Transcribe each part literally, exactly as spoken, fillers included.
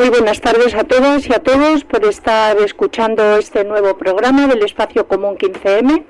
Muy buenas tardes a todas y a todos por estar escuchando este nuevo programa del Espacio Común quince eme.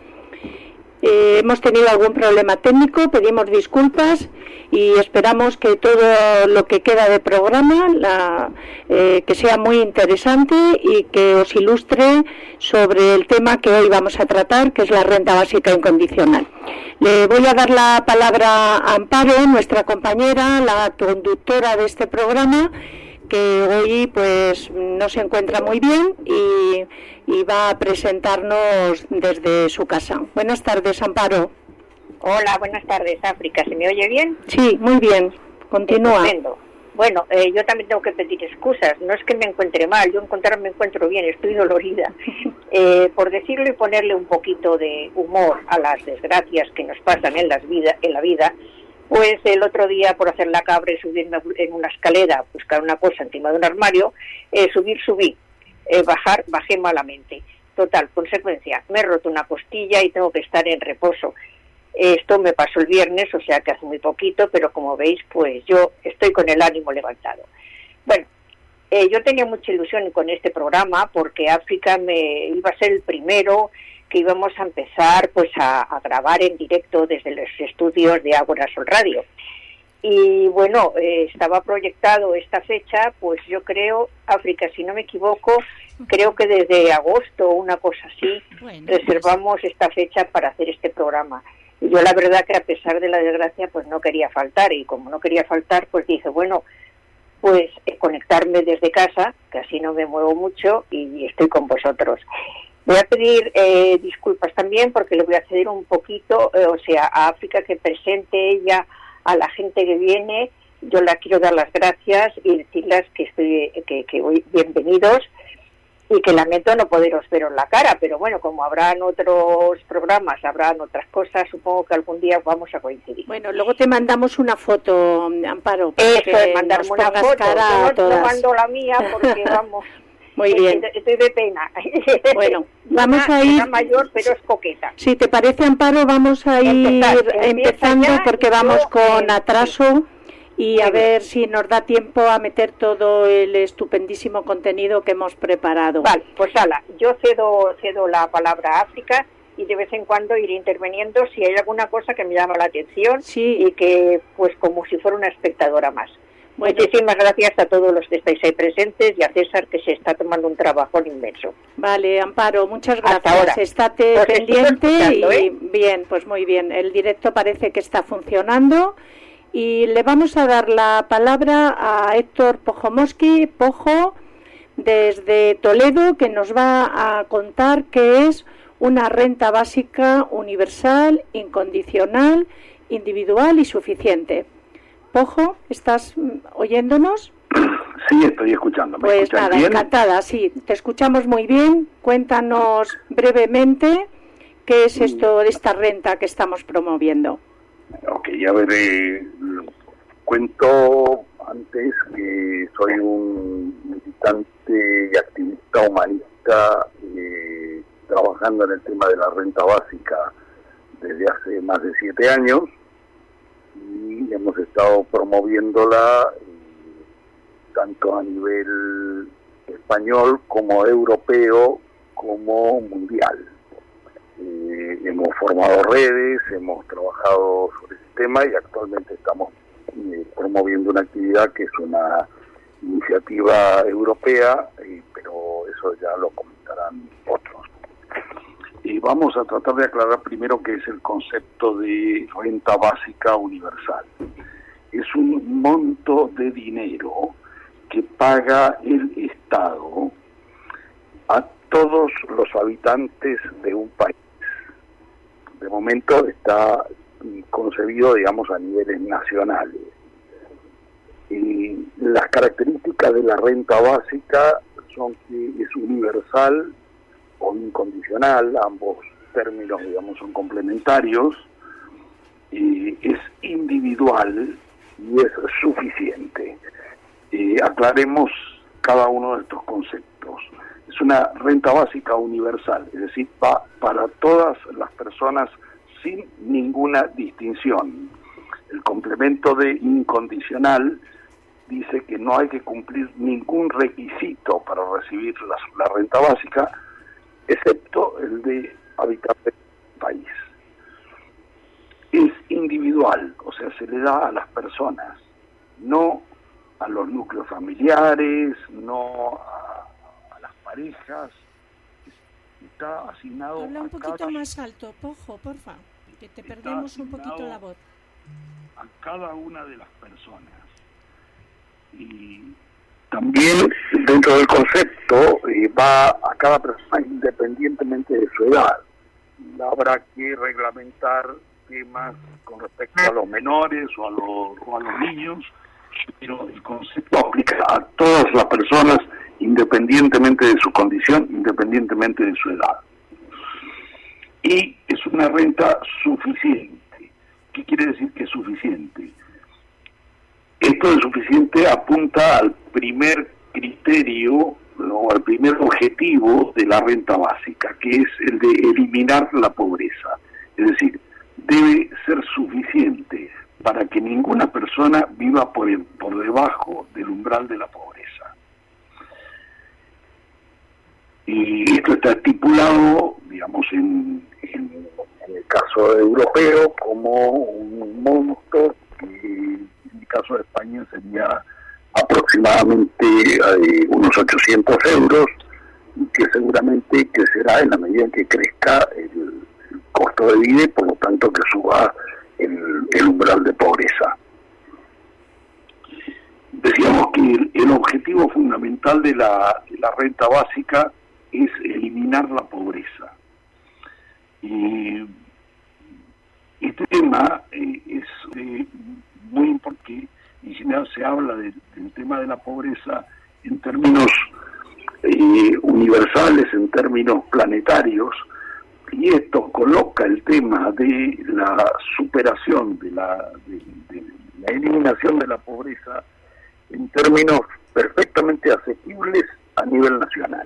Eh, hemos tenido algún problema técnico, pedimos disculpas y esperamos que todo lo que queda de programa la, eh, que sea muy interesante y que os ilustre sobre el tema que hoy vamos a tratar, que es la renta básica incondicional. Le voy a dar la palabra a Amparo, nuestra compañera, la conductora de este programa, que hoy pues no se encuentra muy bien y, y va a presentarnos desde su casa. Buenas tardes, Amparo. Hola, buenas tardes, África. ¿Se me oye bien? Sí, muy bien. Continúa. Estupendo. Bueno, eh, yo también tengo que pedir excusas. No es que me encuentre mal, yo encontrar me encuentro bien, estoy dolorida. Eh, por decirlo y ponerle un poquito de humor a las desgracias que nos pasan en, las vida, en la vida, pues el otro día, por hacer la cabra y subirme en una escalera, buscar una cosa encima de un armario, eh, subir, subí, eh, bajar, bajé malamente. Total, consecuencia, me he roto una costilla y tengo que estar en reposo. Esto me pasó el viernes, o sea que hace muy poquito, pero como veis, pues yo estoy con el ánimo levantado. Bueno, eh, yo tenía mucha ilusión con este programa porque África me iba a ser el primero que íbamos a empezar pues a, a grabar en directo desde los estudios de Ágora Sol Radio. Y bueno, eh, estaba proyectado esta fecha, pues yo creo, África, si no me equivoco, creo que desde agosto o una cosa así, bueno, reservamos pues esta fecha para hacer este programa. Y yo la verdad que a pesar de la desgracia, pues no quería faltar, y como no quería faltar, pues dije, bueno, pues eh, conectarme desde casa, que así no me muevo mucho y estoy con vosotros. Voy a pedir eh, disculpas también porque le voy a ceder un poquito, eh, o sea, a África que presente ella a la gente que viene. Yo la quiero dar las gracias y decirles que estoy, que, que hoy bienvenidos y que lamento no poderos veros la cara, pero bueno, como habrán otros programas, habrán otras cosas, supongo que algún día vamos a coincidir. Bueno, luego te mandamos una foto, Amparo. Para Eso, que de mandarme una foto. Cara yo no, no mando la mía porque vamos. Muy bien. Estoy de pena. Bueno, vamos a ir... Una mayor, pero es coqueta. Si te parece, Amparo, vamos a ir Empezar, empezando porque vamos yo, con eh, atraso y a ver si nos da tiempo a meter todo el estupendísimo contenido que hemos preparado. Vale, pues ala, yo cedo, cedo la palabra a África y de vez en cuando iré interviniendo si hay alguna cosa que me llama la atención, sí, y que, pues, como si fuera una espectadora más. Bueno, muchísimas gracias a todos los que estáis ahí presentes y a César, que se está tomando un trabajo inmenso. Vale, Amparo, muchas gracias. Hasta ahora. Estate Os pendiente y ¿eh? Bien, pues muy bien. El directo parece que está funcionando y le vamos a dar la palabra a Héctor Pojomoski, Pojo, desde Toledo, que nos va a contar qué es una renta básica universal, incondicional, individual y suficiente. Pojo, ¿estás oyéndonos? Sí, estoy escuchando. ¿Me pues nada, bien? Encantada, sí, te escuchamos muy bien. Cuéntanos brevemente qué es esto de esta renta que estamos promoviendo. Ok, a ver, eh, cuento antes que soy un militante y activista humanista eh, trabajando en el tema de la renta básica desde hace más de siete años. Y hemos estado promoviéndola eh, tanto a nivel español como europeo como mundial. Eh, hemos formado redes, hemos trabajado sobre ese tema y actualmente estamos eh, promoviendo una actividad que es una iniciativa europea, eh, pero eso ya lo comentarán otros. Y vamos a tratar de aclarar primero qué es el concepto de renta básica universal. Es un monto de dinero que paga el Estado a todos los habitantes de un país. De momento está concebido, digamos, a niveles nacionales. Y las características de la renta básica son que es universal o incondicional, ambos términos, digamos, son complementarios, y es individual y es suficiente. Eh, aclaremos cada uno de estos conceptos. Es una renta básica universal, es decir, va para todas las personas sin ninguna distinción. El complemento de incondicional dice que no hay que cumplir ningún requisito para recibir la, la renta básica, excepto el de habitar en el país. Es individual, o sea, se le da a las personas, no a los núcleos familiares, no a, a las parejas. Está asignado. Habla un a poquito cada, más alto, Pojo, porfa, que te perdemos un poquito la voz. A cada una de las personas. Y también dentro del concepto eh, va a cada persona independientemente de su edad. Habrá que reglamentar temas con respecto a los menores o a los, o a los niños, pero el concepto aplica a todas las personas independientemente de su condición, independientemente de su edad. Y es una renta suficiente. ¿Qué quiere decir que es suficiente? Esto de suficiente apunta al primer criterio o al primer objetivo de la renta básica, que es el de eliminar la pobreza. Es decir, debe ser suficiente para que ninguna persona viva por, el, por debajo del umbral de la pobreza. Y esto está estipulado, digamos, en, en, en el caso europeo como un monto que en el caso de España sería aproximadamente eh, unos ochocientos euros, que seguramente crecerá en la medida en que crezca el, el costo de vida y por lo tanto que suba el, el umbral de pobreza. Decíamos que el, el objetivo fundamental de la, de la renta básica es eliminar la pobreza. Y este tema eh, es eh, muy importante. En general se habla de, del tema de la pobreza en términos eh, universales, en términos planetarios, y esto coloca el tema de la superación, de la, de, de la eliminación de la pobreza en términos perfectamente asequibles a nivel nacional.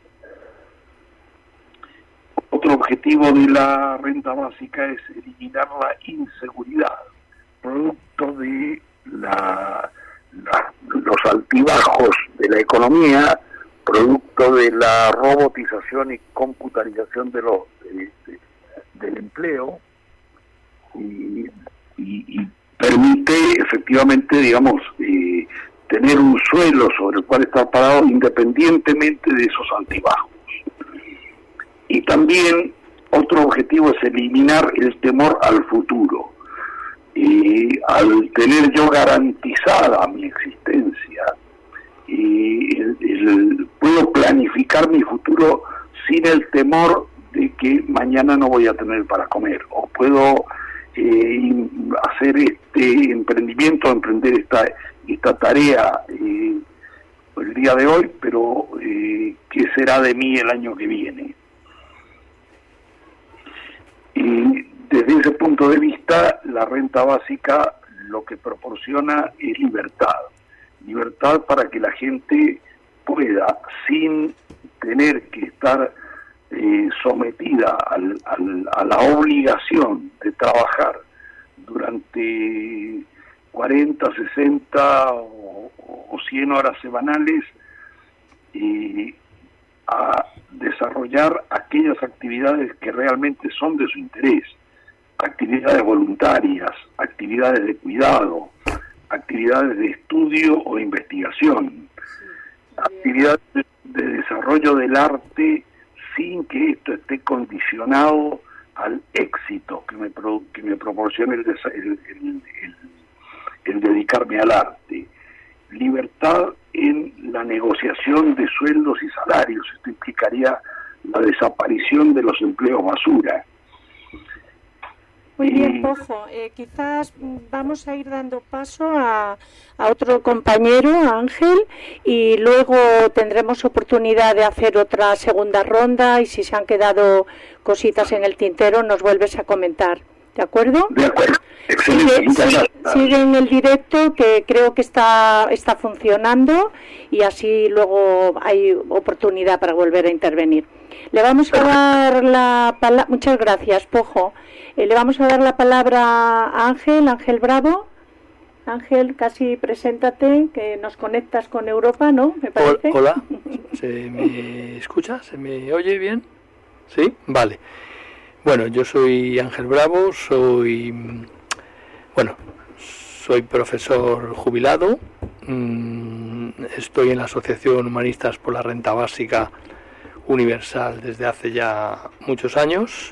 Otro objetivo de la renta básica es eliminar la inseguridad, producto de La, la, los altibajos de la economía, producto de la robotización y computarización de los, de, de, del empleo, y, y, y permite efectivamente, digamos, eh, tener un suelo sobre el cual estar parado independientemente de esos altibajos. Y también otro objetivo es eliminar el temor al futuro. Y al tener yo garantizada mi existencia, y el, el, puedo planificar mi futuro sin el temor de que mañana no voy a tener para comer, o puedo eh, hacer este emprendimiento, emprender esta, esta tarea eh, el día de hoy, pero eh, ¿qué será de mí el año que viene? Y desde ese punto de vista, la renta básica lo que proporciona es libertad. Libertad para que la gente pueda, sin tener que estar eh, sometida al, al, a la obligación de trabajar durante cuarenta, sesenta o, o cien horas semanales, eh, a desarrollar aquellas actividades que realmente son de su interés. Actividades voluntarias, actividades de cuidado, actividades de estudio o investigación, actividades de, de desarrollo del arte sin que esto esté condicionado al éxito que me, pro, que me proporcione el, el, el, el, el dedicarme al arte. Libertad en la negociación de sueldos y salarios, esto implicaría la desaparición de los empleos basura. Muy bien, Pojo. Eh, quizás vamos a ir dando paso a, a otro compañero, a Ángel, y luego tendremos oportunidad de hacer otra segunda ronda y si se han quedado cositas en el tintero nos vuelves a comentar. ¿De acuerdo? De acuerdo. Sigue, sigue, sigue en el directo, que creo que está, está funcionando, y así luego hay oportunidad para volver a intervenir. Le vamos a dar la palabra. Muchas gracias, Pojo. Eh, le vamos a dar la palabra a Ángel, Ángel Bravo. Ángel, casi preséntate, que nos conectas con Europa, ¿no? Me parece. Hola, ¿se me escucha? ¿Se me oye bien? ¿Sí? Vale. Bueno, yo soy Ángel Bravo, soy, bueno, soy profesor jubilado, estoy en la Asociación Humanistas por la Renta Básica Universal desde hace ya muchos años.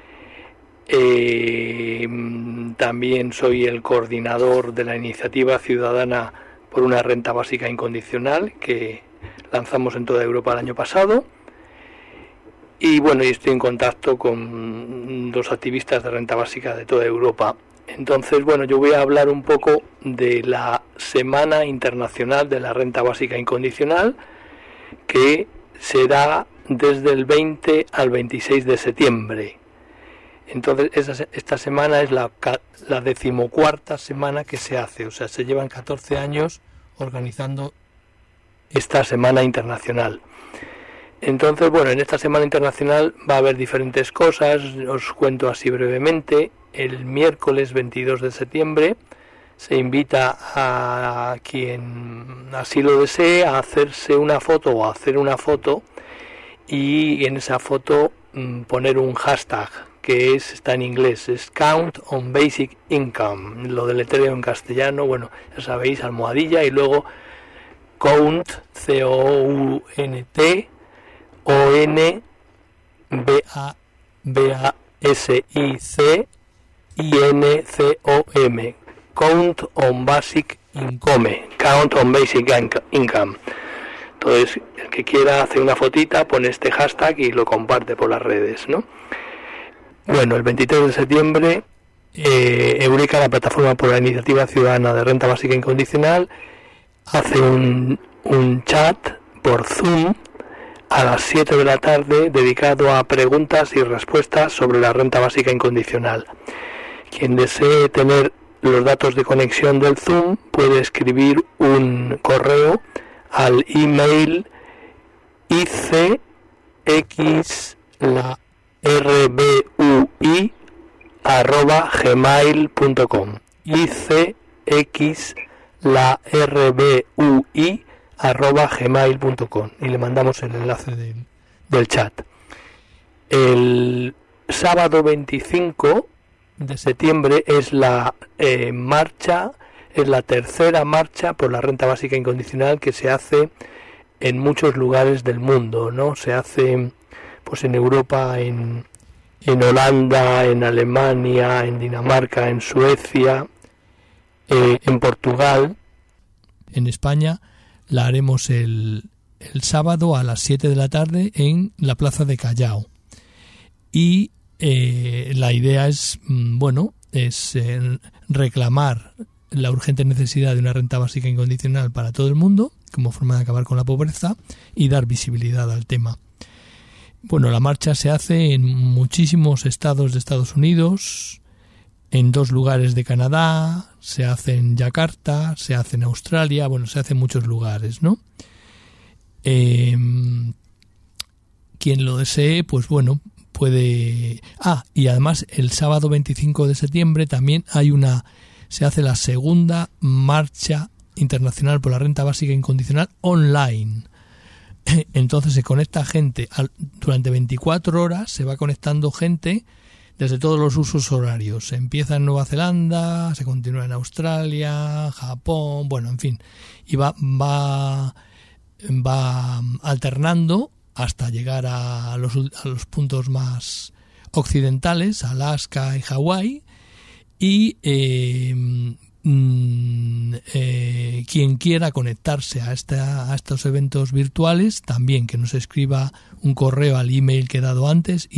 Eh, también soy el coordinador de la iniciativa ciudadana por una renta básica incondicional que lanzamos en toda Europa el año pasado. Y bueno, y estoy en contacto con dos activistas de renta básica de toda Europa. Entonces, bueno, yo voy a hablar un poco de la Semana Internacional de la Renta Básica Incondicional, que será desde el veinte al veintiséis de septiembre. Entonces, esa, esta semana es la, la decimocuarta semana que se hace, o sea, se llevan catorce años organizando esta Semana Internacional. Entonces, bueno, en esta Semana Internacional va a haber diferentes cosas, os cuento así brevemente. El miércoles veintidós de septiembre se invita a quien así lo desee a hacerse una foto o a hacer una foto y en esa foto mmm, poner un hashtag que es, está en inglés, es Count on Basic Income, lo deletreo en castellano, bueno, ya sabéis, almohadilla y luego Count, C O U N T, O N B A B A S I C I N C O M, Count on Basic Income, Count on Basic Income. Entonces, el que quiera hacer una fotita, pone este hashtag y lo comparte por las redes, ¿no? Bueno, el veintitrés de septiembre, eh, Eureka, la plataforma por la iniciativa ciudadana de renta básica incondicional, hace un, un chat por Zoom a las siete de la tarde dedicado a preguntas y respuestas sobre la renta básica incondicional. Quien desee tener los datos de conexión del Zoom puede escribir un correo al email icxlarbi arroba gmail punto com, icxlarbi arroba gmail punto com, y le mandamos el enlace de, del chat. El sábado veinticinco de septiembre es la eh, marcha, es la tercera marcha por la renta básica incondicional que se hace en muchos lugares del mundo, ¿no? Se hace pues en Europa, en, en Holanda, en Alemania, en Dinamarca, en Suecia, eh, en Portugal. En España la haremos el, el sábado a las siete de la tarde en la Plaza de Callao. Y eh, la idea es, bueno, es eh, reclamar la urgente necesidad de una renta básica incondicional para todo el mundo, como forma de acabar con la pobreza y dar visibilidad al tema. Bueno, la marcha se hace en muchísimos estados de Estados Unidos, en dos lugares de Canadá, se hace en Yakarta, se hace en Australia, bueno, se hace en muchos lugares, ¿no? Eh, quien lo desee, pues bueno, puede... Ah, y además el sábado veinticinco de septiembre también hay una... se hace la segunda marcha internacional por la renta básica incondicional online. Entonces se conecta gente al, durante veinticuatro horas, se va conectando gente desde todos los usos horarios. Se empieza en Nueva Zelanda, se continúa en Australia, Japón, bueno, en fin, y va va va alternando hasta llegar a los a los puntos más occidentales, Alaska y Hawái. Y eh, mm, eh, quien quiera conectarse a, esta, a estos eventos virtuales, también que nos escriba un correo al email que he dado antes,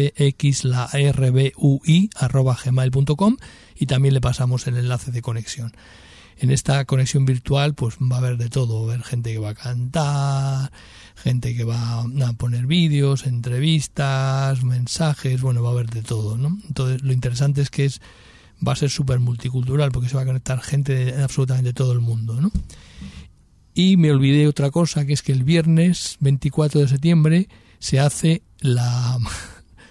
icxlarbi arroba gmail punto com, y también le pasamos el enlace de conexión. En esta conexión virtual pues va a haber de todo, va a haber gente que va a cantar, gente que va a poner vídeos, entrevistas, mensajes, bueno, va a haber de todo, ¿no? Entonces lo interesante es que es va a ser súper multicultural porque se va a conectar gente de absolutamente todo el mundo, ¿no? Y me olvidé otra cosa, que es que el viernes veinticuatro de septiembre se hace la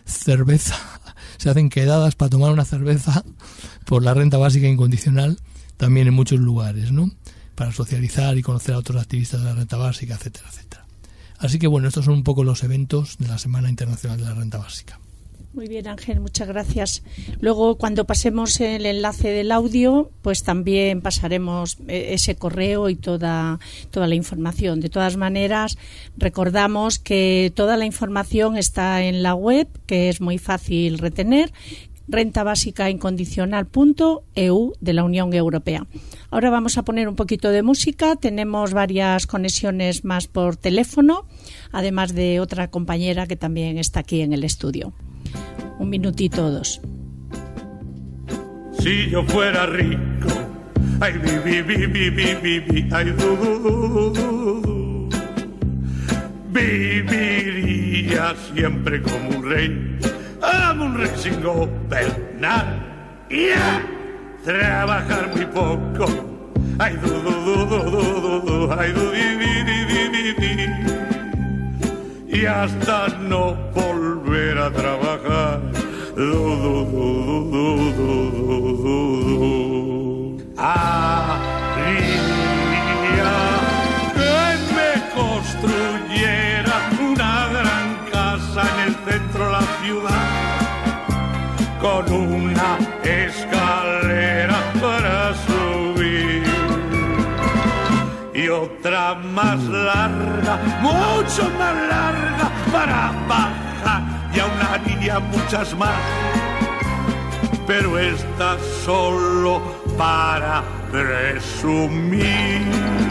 cerveza, se hacen quedadas para tomar una cerveza por la renta básica incondicional también en muchos lugares, ¿no? Para socializar y conocer a otros activistas de la renta básica, etcétera, etcétera. Así que bueno, estos son un poco los eventos de la Semana Internacional de la Renta Básica. Muy bien, Ángel, muchas gracias. Luego, cuando pasemos el enlace del audio, pues también pasaremos ese correo y toda, toda la información. De todas maneras, recordamos que toda la información está en la web, que es muy fácil retener, renta básica incondicional punto e u de la Unión Europea. Ahora vamos a poner un poquito de música. Tenemos varias conexiones más por teléfono, además de otra compañera que también está aquí en el estudio. Un minutito o dos. Si yo fuera rico, ay, vi, vi, vi, vi, vi, vi, vi, ay, du, du, du, du, du. Viviría siempre como un rey, como un rey sin gobernar, y a trabajar muy poco, ay, du, du, du, du, du, du, du, ay, du, di, di, di, di, di, di. Y hasta no volver a trabajar. Du, du, du, du, du, du, du, du. Haría que me construyera una gran casa en el centro de la ciudad, con una escalera para subir y otra más larga, mucho más larga para bajar, y aún haría muchas más, pero esta solo para presumir.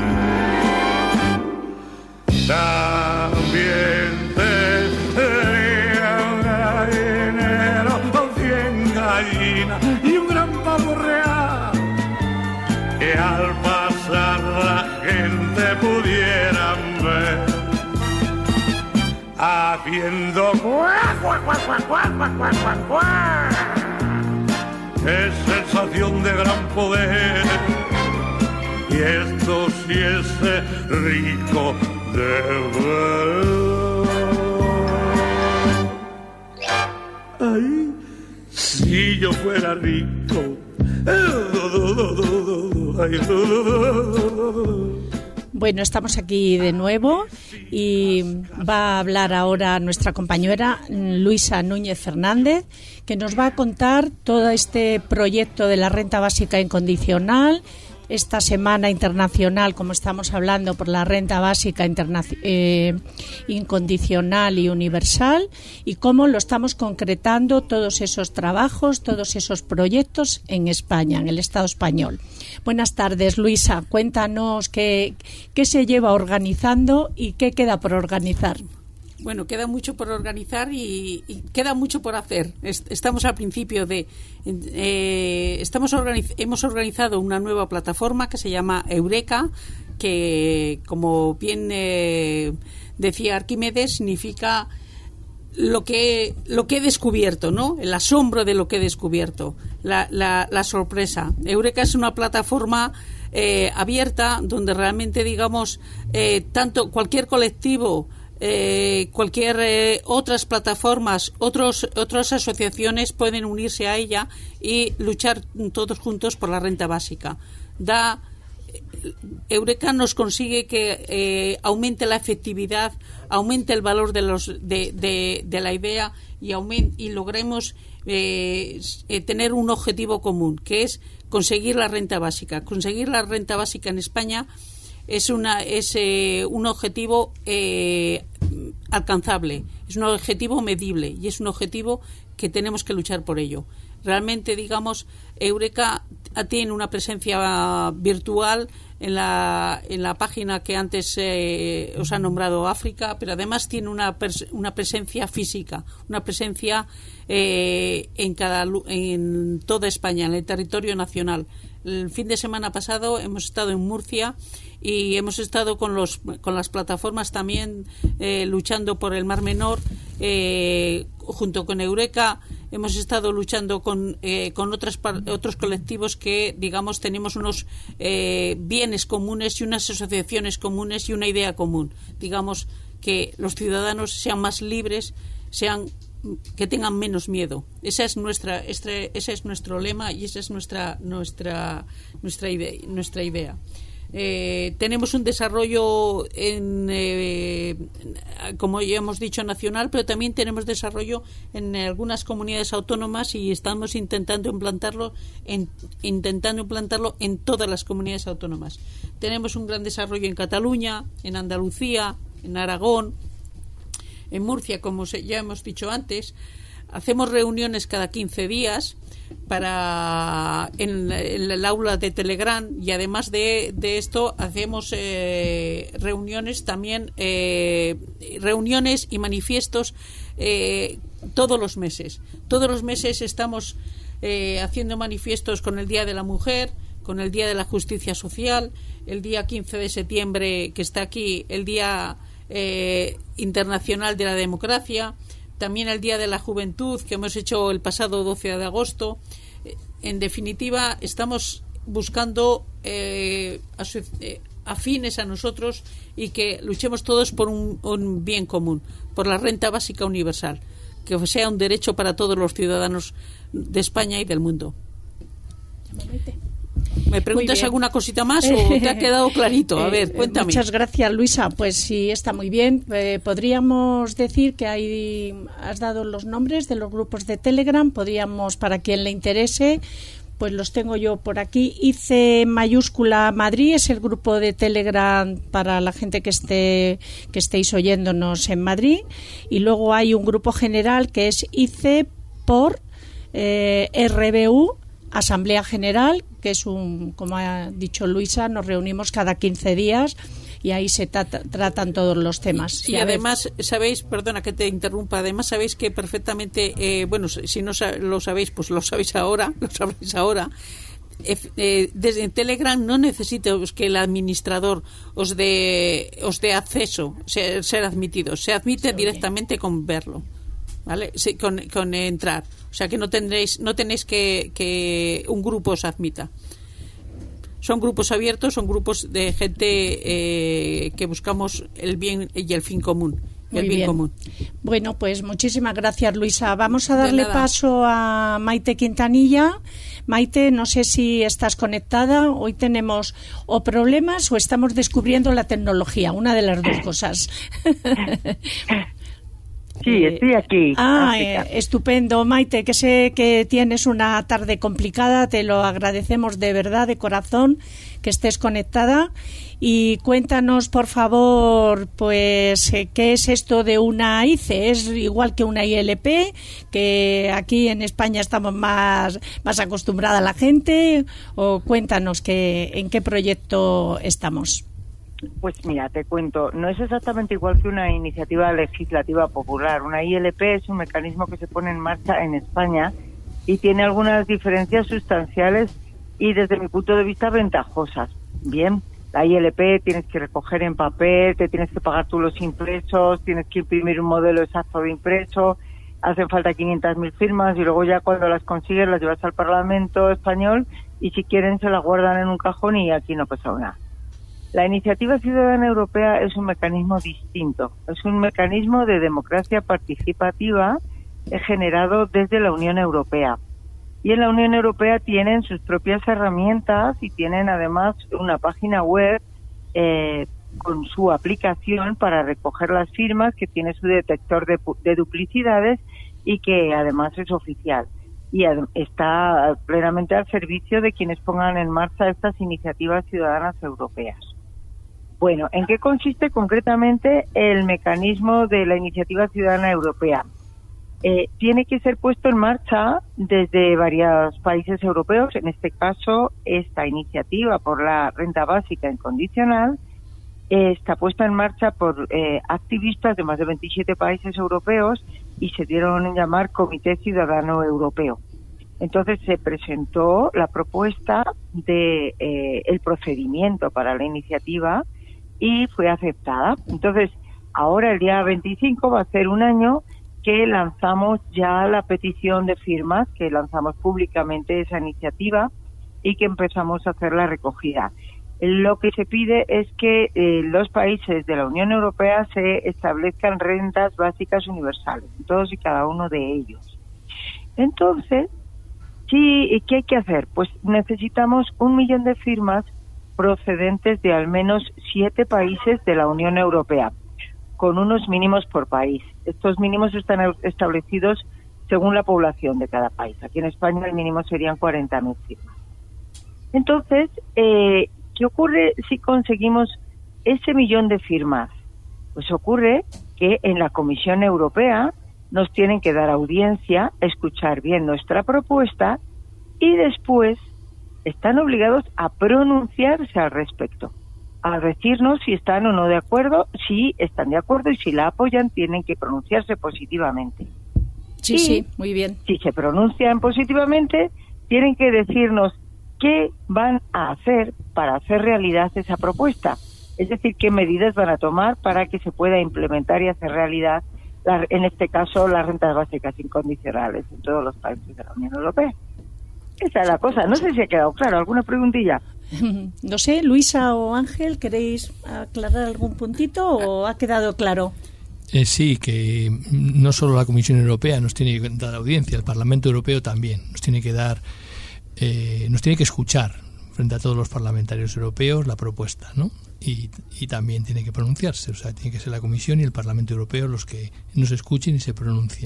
También tendría dinero, cien gallinas y un gran pavo real, que al pasar la gente pudieran ver, haciendo cuac, cuac, cuac, cuac, cuac, cuac, cuac, cuac, cuac. Qué sensación de gran poder, y esto si es rico de verdad. Ay, si yo fuera rico. Bueno, estamos aquí de nuevo y va a hablar ahora nuestra compañera Luisa Núñez Fernández, que nos va a contar todo este proyecto de la renta básica incondicional, esta semana internacional, como estamos hablando, por la renta básica internac- eh, incondicional y universal, y cómo lo estamos concretando todos esos trabajos, todos esos proyectos en España, en el Estado español. Buenas tardes, Luisa. Cuéntanos qué, qué se lleva organizando y qué queda por organizar. Bueno, queda mucho por organizar y, y queda mucho por hacer. Estamos al principio de... Eh, estamos organiz, hemos organizado una nueva plataforma que se llama Eureka, que, como bien eh, decía Arquímedes, significa lo que, lo que he descubierto, ¿no? El asombro de lo que he descubierto, la, la, la sorpresa. Eureka es una plataforma eh, abierta donde realmente, digamos, eh, tanto cualquier colectivo, Eh, cualquier eh, otras plataformas, otros otras asociaciones pueden unirse a ella y luchar todos juntos por la renta básica. Da Eureka nos consigue que eh, aumente la efectividad, aumente el valor de los de, de, de la idea y aumente, y logremos eh, eh, tener un objetivo común, que es conseguir la renta básica. Conseguir la renta básica en España es una es eh, un objetivo eh, alcanzable, es un objetivo medible y es un objetivo que tenemos que luchar por ello. Realmente, digamos, Eureka tiene una presencia virtual en la en la página que antes eh, os ha nombrado África, pero además tiene una pres- una presencia física, una presencia eh, en cada en toda España, en el territorio nacional. El fin de semana pasado hemos estado en Murcia y hemos estado con los con las plataformas también eh, luchando por el Mar Menor, eh, junto con Eureka. Hemos estado luchando con eh, con otras otros colectivos que, digamos, tenemos unos eh, bienes comunes y unas asociaciones comunes y una idea común. Digamos, que los ciudadanos sean más libres, sean que tengan menos miedo. Esa es nuestra, este, ese es nuestro lema y esa es nuestra nuestra nuestra idea. Nuestra idea. Eh, tenemos un desarrollo en, eh, como ya hemos dicho, nacional, pero también tenemos desarrollo en algunas comunidades autónomas y estamos intentando implantarlo en, intentando implantarlo en todas las comunidades autónomas. Tenemos un gran desarrollo en Cataluña, en Andalucía, en Aragón, en Murcia, como ya hemos dicho antes. Hacemos reuniones cada quince días para en, en el aula de Telegram y además de, de esto hacemos eh, reuniones también eh, reuniones y manifiestos eh, todos los meses. Todos los meses estamos eh, haciendo manifiestos con el Día de la Mujer, con el Día de la Justicia Social, el día quince de septiembre que está aquí, el Día eh, Internacional de la Democracia. También el Día de la Juventud, que hemos hecho el pasado doce de agosto. En definitiva, estamos buscando eh, afines a nosotros y que luchemos todos por un, un bien común, por la renta básica universal, que sea un derecho para todos los ciudadanos de España y del mundo. ¿Me preguntas alguna cosita más o te ha quedado clarito? A ver, cuéntame. Muchas gracias, Luisa. Pues sí, está muy bien. Eh, podríamos decir que hay, has dado los nombres de los grupos de Telegram. Podríamos, para quien le interese, pues los tengo yo por aquí. I C mayúscula Madrid es el grupo de Telegram para la gente que esté que estéis oyéndonos en Madrid. Y luego hay un grupo general que es I C por eh, R B U, Asamblea General, que es un, como ha dicho Luisa, nos reunimos cada quince días y ahí se trata, tratan todos los temas. Y, y además, ver. sabéis, perdona que te interrumpa, además sabéis que perfectamente, eh, bueno, si no lo sabéis, pues lo sabéis ahora, lo sabéis ahora. Eh, eh, desde Telegram no necesitáis que el administrador os dé os dé acceso, ser, ser admitido, se admite sí, directamente con verlo. ¿Vale? Sí, con, con entrar, o sea que no tendréis, no tenéis que, que un grupo os admita. Son grupos abiertos, son grupos de gente eh, que buscamos el bien y el fin común. Muy el bien, bien común. Bueno, pues muchísimas gracias, Luisa. Vamos a darle paso a Maite Quintanilla. Maite, no sé si estás conectada. Hoy tenemos o problemas o estamos descubriendo la tecnología, una de las dos cosas. Sí, estoy aquí. Ah, eh, estupendo, Maite, que sé que tienes una tarde complicada, te lo agradecemos de verdad, de corazón, que estés conectada. Y cuéntanos, por favor, pues, ¿qué es esto de una I C E? ¿Es igual que una I L P? Que aquí en España estamos más, más acostumbrada la gente. O cuéntanos que, en qué proyecto estamos. Pues mira, te cuento, no es exactamente igual que una iniciativa legislativa popular. Una I L P es un mecanismo que se pone en marcha en España y tiene algunas diferencias sustanciales y desde mi punto de vista ventajosas. Bien, la I L P tienes que recoger en papel, te tienes que pagar tú los impresos, tienes que imprimir un modelo exacto de impreso, hacen falta quinientas mil firmas y luego ya cuando las consigues las llevas al Parlamento español y si quieren se las guardan en un cajón y aquí no pasa nada. La Iniciativa Ciudadana Europea es un mecanismo distinto. Es un mecanismo de democracia participativa generado desde la Unión Europea. Y en la Unión Europea tienen sus propias herramientas y tienen además una página web eh, con su aplicación para recoger las firmas, que tiene su detector de, de duplicidades y que además es oficial. Y está plenamente al servicio de quienes pongan en marcha estas iniciativas ciudadanas europeas. Bueno, ¿en qué consiste concretamente el mecanismo de la Iniciativa Ciudadana Europea? Eh, tiene que ser puesto en marcha desde varios países europeos. En este caso, esta iniciativa por la renta básica incondicional eh, está puesta en marcha por eh, activistas de más de veintisiete países europeos y se dieron en llamar Comité Ciudadano Europeo. Entonces se presentó la propuesta de eh, el procedimiento para la iniciativa y fue aceptada. Entonces, ahora el día veinticinco va a ser un año que lanzamos ya la petición de firmas, que lanzamos públicamente esa iniciativa y que empezamos a hacer la recogida. lo que se pide es que eh, los países de la Unión Europea se establezcan rentas básicas universales, todos y cada uno de ellos. Entonces, sí, ¿qué hay que hacer? Pues necesitamos un millón de firmas procedentes de al menos siete países de la Unión Europea, con unos mínimos por país. Estos mínimos están establecidos según la población de cada país. Aquí en España el mínimo serían cuarenta mil firmas. Entonces, eh, ¿qué ocurre si conseguimos ese millón de firmas? Pues ocurre que en la Comisión Europea nos tienen que dar audiencia, escuchar bien nuestra propuesta y después están obligados a pronunciarse al respecto, a decirnos si están o no de acuerdo. Si están de acuerdo y si la apoyan, tienen que pronunciarse positivamente. Sí, y sí, muy bien. Si se pronuncian positivamente, tienen que decirnos qué van a hacer para hacer realidad esa propuesta. Es decir, qué medidas van a tomar para que se pueda implementar y hacer realidad, la, en este caso, las rentas básicas incondicionales en todos los países de la Unión Europea. Esa es la cosa. No sé si ha quedado claro. ¿Alguna preguntilla? No sé, Luisa o Ángel, ¿queréis aclarar algún puntito o ha quedado claro? Eh, sí, que no solo la Comisión Europea nos tiene que dar audiencia, el Parlamento Europeo también nos tiene que dar, eh, nos tiene que escuchar frente a todos los parlamentarios europeos la propuesta, ¿no? Y, y también tiene que pronunciarse, o sea, tiene que ser la Comisión y el Parlamento Europeo los que nos escuchen y se pronuncien.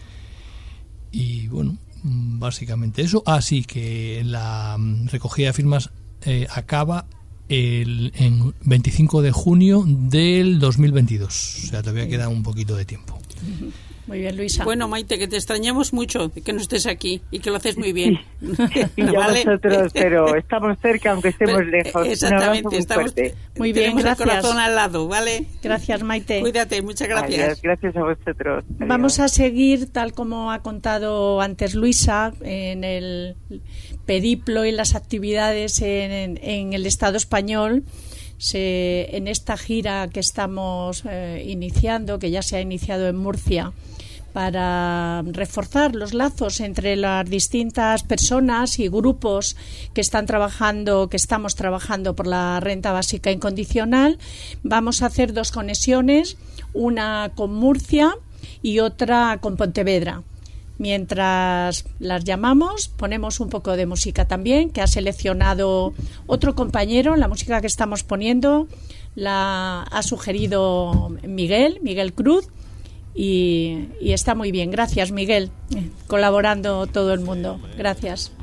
Y bueno, básicamente eso. Ah, sí, que la recogida de firmas eh, acaba el en veinticinco de junio del dos mil veintidós, o sea, todavía queda un poquito de tiempo. Muy bien, Luisa. Bueno, Maite, que te extrañamos mucho de que no estés aquí y que lo haces muy bien. Y ya ¿vale? Nosotros, pero estamos cerca aunque estemos pero, lejos. Exactamente, muy estamos fuerte. Muy bien, tenemos gracias. el corazón al lado, ¿vale? Gracias, Maite. Cuídate, muchas gracias. Adiós, gracias a vosotros. Adiós. Vamos a seguir, tal como ha contado antes Luisa, en el periplo y las actividades en, en, en el Estado español. Se, en esta gira que estamos eh, iniciando, que ya se ha iniciado en Murcia, para reforzar los lazos entre las distintas personas y grupos que están trabajando, que estamos trabajando por la renta básica incondicional. Vamos a hacer dos conexiones, una con Murcia y otra con Pontevedra. Mientras las llamamos, ponemos un poco de música también, que ha seleccionado otro compañero. La música que estamos poniendo la ha sugerido Miguel, Miguel Cruz, y, y está muy bien. Gracias, Miguel, colaborando todo el mundo. Gracias.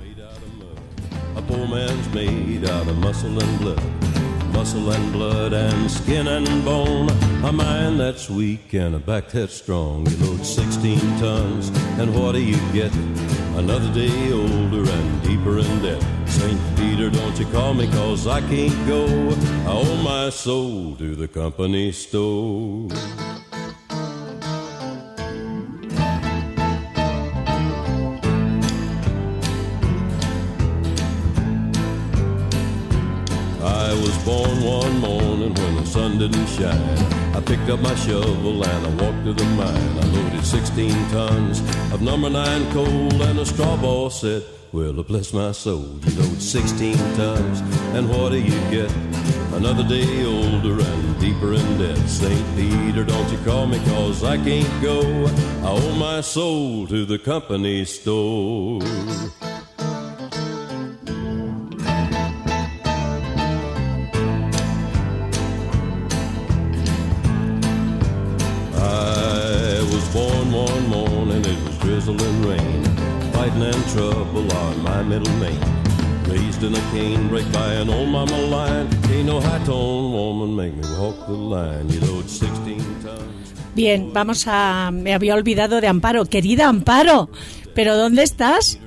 Muscle and blood and skin and bone, a mind that's weak and a back that's strong. You load sixteen tons, and what do you get? Another day older and deeper in debt. Saint Peter, don't you call me, cause I can't go. I owe my soul to the company store. I was born one morning when the sun didn't shine. I picked up my shovel and I walked to the mine. I loaded sixteen tons of number nine coal, and a straw ball said, well, bless my soul, you load sixteen tons, and what do you get? Another day older and deeper in debt. Saint Peter, don't you call me, cause I can't go. I owe my soul to the company store. Born one morning, it was drizzling rain, fighting and trouble on my middle name. Raised in a canebrake by an old mama lion, ain't no high-tone woman make me walk the line. You load sixteen tons. Bien, vamos a... Me había olvidado de Amparo. Querida Amparo, ¿pero dónde estás?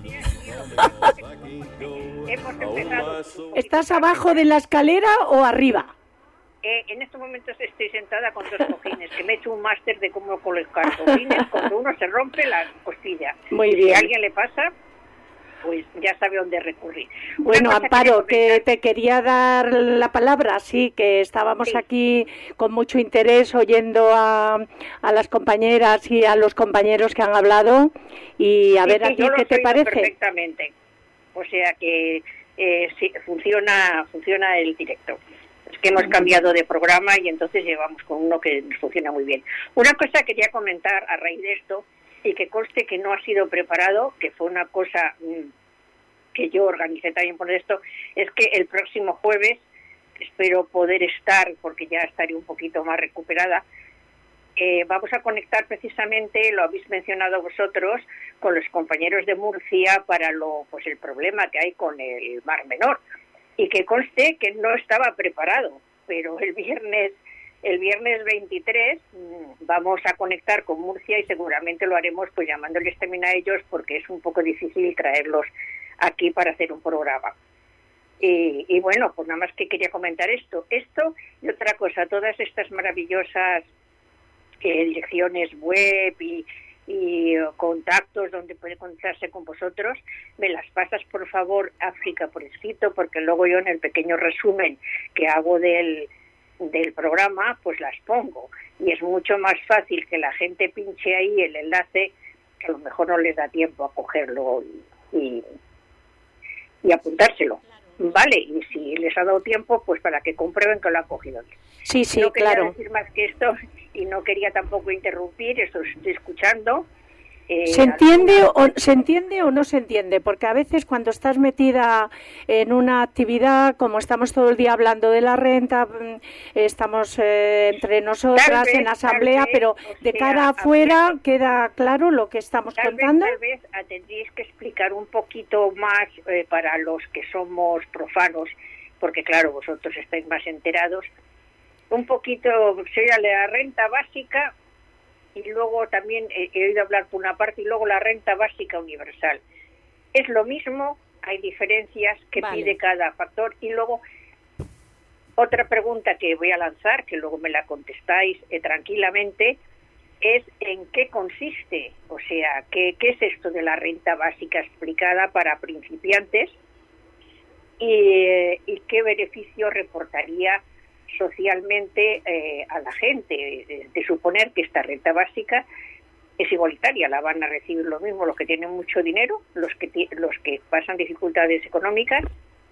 ¿Estás abajo de la escalera o arriba? Eh, en estos momentos estoy sentada con dos cojines, que me he hecho un máster de cómo colocar cojines cuando uno se rompe la costilla. Muy bien. Si a alguien le pasa, pues ya sabe dónde recurrir. Bueno, Amparo, que, que te quería dar la palabra, sí, que estábamos sí. aquí con mucho interés oyendo a, a las compañeras y a los compañeros que han hablado, y a sí, ver sí, a ti qué te parece. Perfectamente. O sea que Eh, sí, funciona, funciona el directo. Es que hemos cambiado de programa y entonces llevamos con uno que nos funciona muy bien. Una cosa quería comentar a raíz de esto, y que conste que no ha sido preparado, que fue una cosa mmm, que yo organicé también por esto, es que el próximo jueves, espero poder estar, porque ya estaré un poquito más recuperada, eh, vamos a conectar precisamente, lo habéis mencionado vosotros, con los compañeros de Murcia para lo pues el problema que hay con el Mar Menor, y que conste que no estaba preparado, pero el viernes el viernes veintitrés mmm, vamos a conectar con Murcia y seguramente lo haremos pues llamándoles también a ellos, porque es un poco difícil traerlos aquí para hacer un programa. Y, y bueno, pues nada más que quería comentar esto. Esto y otra cosa, todas estas maravillosas eh, direcciones web y, y uh, contactos donde puede contactarse con vosotros, me las pasas por favor, África, por escrito, porque luego yo en el pequeño resumen que hago del, del programa, pues las pongo. Y es mucho más fácil que la gente pinche ahí el enlace, que a lo mejor no les da tiempo a cogerlo y... y y apuntárselo, ¿vale? Y si les ha dado tiempo, pues para que comprueben que lo han cogido. Sí, sí, no quería claro. decir más que esto y no quería tampoco interrumpir, eso estoy escuchando. Eh, ¿Se entiende alguna... o se entiende o no se entiende? Porque a veces cuando estás metida en una actividad, como estamos todo el día hablando de la renta, estamos eh, entre nosotras vez, en asamblea, vez, pero de sea, cara afuera a queda claro lo que estamos tal contando. Vez, tal vez tendríais que explicar un poquito más eh, para los que somos profanos, porque claro, vosotros estáis más enterados, un poquito, sería la renta básica. Y luego también he, he oído hablar por una parte, y luego la renta básica universal. Es lo mismo, hay diferencias que vale. pide cada factor. Y luego, otra pregunta que voy a lanzar, que luego me la contestáis eh, tranquilamente, es en qué consiste, o sea, qué, qué es esto de la renta básica explicada para principiantes y, eh, y qué beneficio reportaría socialmente eh, a la gente, de, de suponer que esta renta básica es igualitaria, la van a recibir lo mismo los que tienen mucho dinero, los que los que pasan dificultades económicas.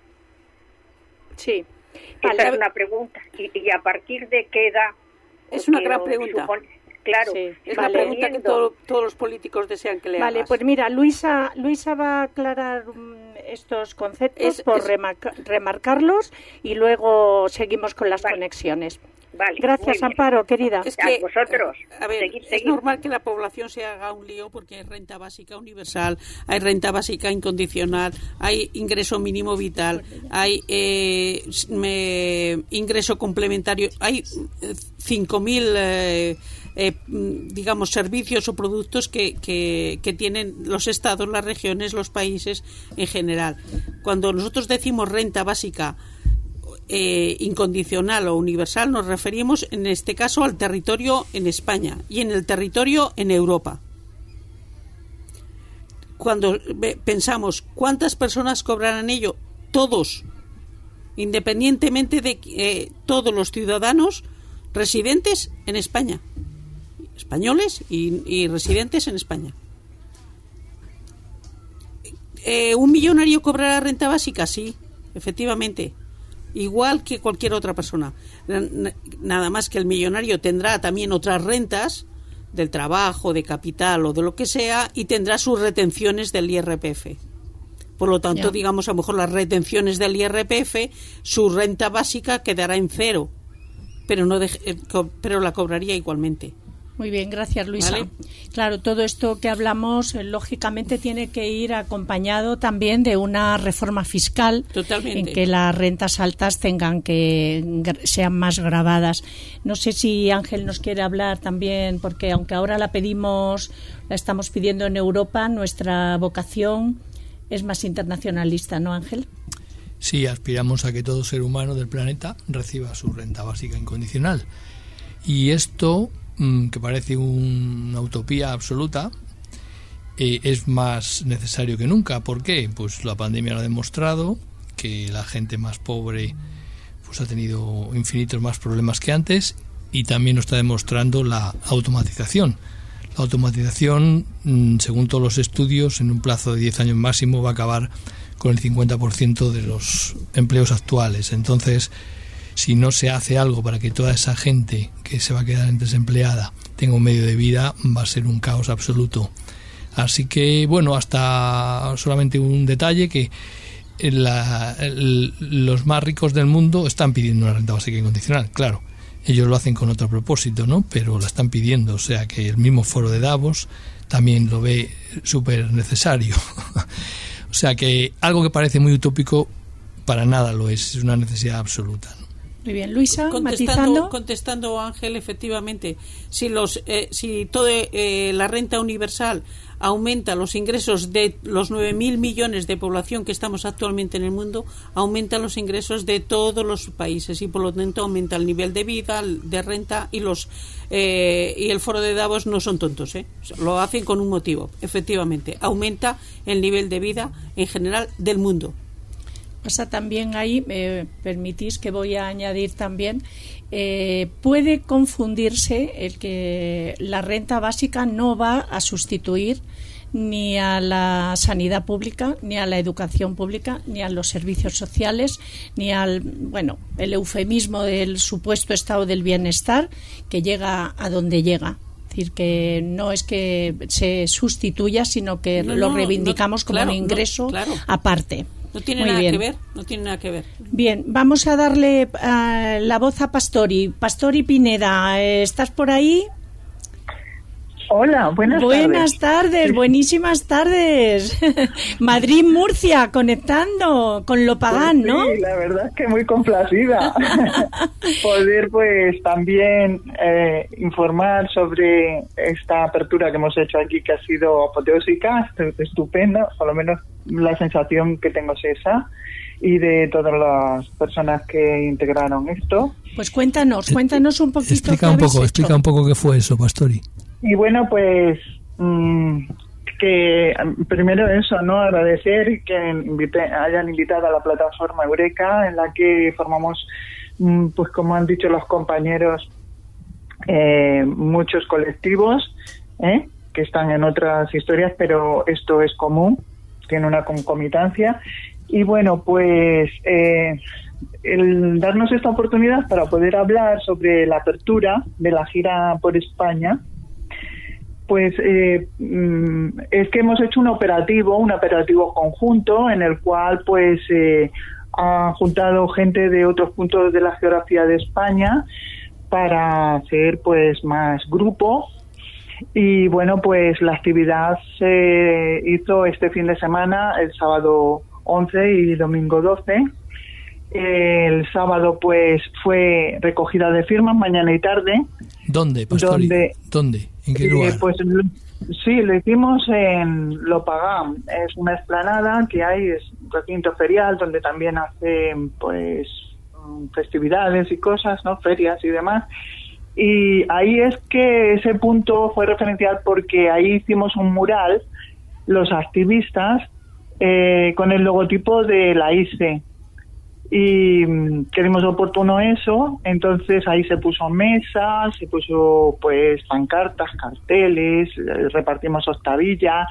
Sí. Esa vale. es una pregunta. Y, y a partir de qué edad... Es una gran pregunta. Supone, claro. Sí. Es vale. una pregunta que todo, todos los políticos desean que le hagas. Vale, pues mira, Luisa, Luisa va a aclarar um, estos conceptos es, por es... Remarca, remarcarlos y luego seguimos con las vale. conexiones. Vale, gracias, Amparo, querida. Es que, vosotros, a ver, seguid, seguid. Es normal que la población se haga un lío porque hay renta básica universal, hay renta básica incondicional, hay ingreso mínimo vital, hay eh, me, ingreso complementario, hay cinco mil eh, eh, digamos servicios o productos que, que, que tienen los estados, las regiones, los países en general. Cuando nosotros decimos renta básica Eh, incondicional o universal, nos referimos en este caso al territorio en España y en el territorio en Europa. Cuando pensamos cuántas personas cobrarán ello, todos, independientemente de eh, todos los ciudadanos residentes en España, españoles y, y residentes en España. Eh, ¿Un millonario cobrará renta básica? Sí, efectivamente. Igual que cualquier otra persona. Nada más que el millonario tendrá también otras rentas del trabajo, de capital o de lo que sea, y tendrá sus retenciones del I R P F. Por lo tanto, yeah. digamos, a lo mejor las retenciones del I R P F, su renta básica quedará en cero, pero no de, pero la cobraría igualmente. Muy bien, gracias, Luisa. ¿Vale? Claro, todo esto que hablamos, eh, lógicamente, tiene que ir acompañado también de una reforma fiscal. Totalmente. En que las rentas altas tengan que sean más gravadas. No sé si Ángel nos quiere hablar también, porque aunque ahora la pedimos, la estamos pidiendo en Europa, nuestra vocación es más internacionalista, ¿no, Ángel? Sí, aspiramos a que todo ser humano del planeta reciba su renta básica incondicional. Y esto, que parece una utopía absoluta, eh, es más necesario que nunca. ¿Por qué? Pues la pandemia lo ha demostrado, que la gente más pobre pues ha tenido infinitos más problemas que antes, y también lo está demostrando la automatización. La automatización, según todos los estudios, en un plazo de diez años máximo va a acabar con el cincuenta por ciento de los empleos actuales. Entonces, si no se hace algo para que toda esa gente que se va a quedar desempleada tenga un medio de vida, va a ser un caos absoluto. Así que, bueno, hasta solamente un detalle, que la, el, los más ricos del mundo están pidiendo una renta básica incondicional, claro. Ellos lo hacen con otro propósito, ¿no? Pero la están pidiendo, o sea que el mismo foro de Davos también lo ve súper necesario. O sea que algo que parece muy utópico, para nada lo es, es una necesidad absoluta, ¿no? Muy bien, Luisa, contestando, matizando. Contestando, Ángel, efectivamente, si los eh, si toda eh, la renta universal aumenta los ingresos de los nueve mil millones de población que estamos actualmente en el mundo, aumenta los ingresos de todos los países y por lo tanto aumenta el nivel de vida, de renta, y los eh, y el foro de Davos no son tontos, ¿eh? Lo hacen con un motivo, efectivamente, aumenta el nivel de vida en general del mundo. Pasa también ahí, me permitís que voy a añadir también, eh, puede confundirse el que la renta básica no va a sustituir ni a la sanidad pública, ni a la educación pública, ni a los servicios sociales, ni al, bueno, el eufemismo del supuesto estado del bienestar que llega a donde llega. Es decir, que no es que se sustituya, sino que no, lo no, reivindicamos no, como claro, un ingreso no, claro. aparte. No tiene Muy nada bien. que ver, no tiene nada que ver. Bien, vamos a darle uh, la voz a Pastori. Pastori Pineda, ¿estás por ahí? Hola, buenas, buenas tardes. tardes, buenísimas tardes. Madrid-Murcia, conectando con lo pagán, pues ¿no? Sí, la verdad es que muy complacida. Poder pues también eh, informar sobre esta apertura que hemos hecho aquí, que ha sido apoteósica, estupenda, por lo menos la sensación que tengo es esa, y de todas las personas que integraron esto. Pues cuéntanos, cuéntanos un poquito. Explica qué un poco, habéis explica hecho. un poco qué fue eso, Pastori. Y bueno, pues mmm, que primero eso, ¿no? Agradecer que invite, hayan invitado a la plataforma Eureka, en la que formamos, mmm, pues como han dicho los compañeros, eh, muchos colectivos, ¿eh? que están en otras historias, pero esto es común, tiene una concomitancia. Y bueno, pues eh, el darnos esta oportunidad para poder hablar sobre la apertura de la gira por España, pues eh, es que hemos hecho un operativo, un operativo conjunto en el cual pues eh, ha juntado gente de otros puntos de la geografía de España para hacer pues más grupo. Y bueno, pues la actividad se hizo este fin de semana, el sábado once y domingo doce. El sábado pues fue recogida de firmas mañana y tarde. ¿Dónde, Pastori? ¿Dónde? ¿Dónde? ¿En qué lugar? Eh, pues sí, lo hicimos en Lopagán. Es una explanada que hay, es un recinto ferial donde también hacen pues festividades y cosas, ¿no? Ferias y demás. Y ahí es que ese punto fue referencial porque ahí hicimos un mural, los activistas, eh, con el logotipo de la I C E. Y creímos oportuno eso, entonces ahí se puso mesas, se puso pues pancartas, carteles, repartimos octavillas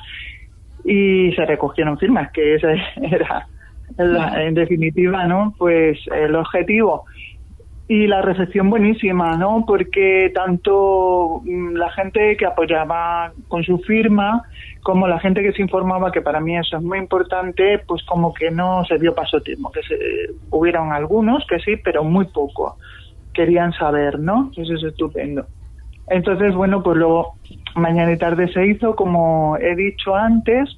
y se recogieron firmas, que ese era la, en definitiva, ¿no? Pues el objetivo. Y la recepción buenísima, ¿no? Porque tanto la gente que apoyaba con su firma como la gente que se informaba, que para mí eso es muy importante, pues como que no se vio pasotismo, que se, hubieron algunos que sí, pero muy poco. Querían saber, ¿no? Eso es estupendo. Entonces, bueno, pues luego mañana y tarde se hizo, como he dicho antes,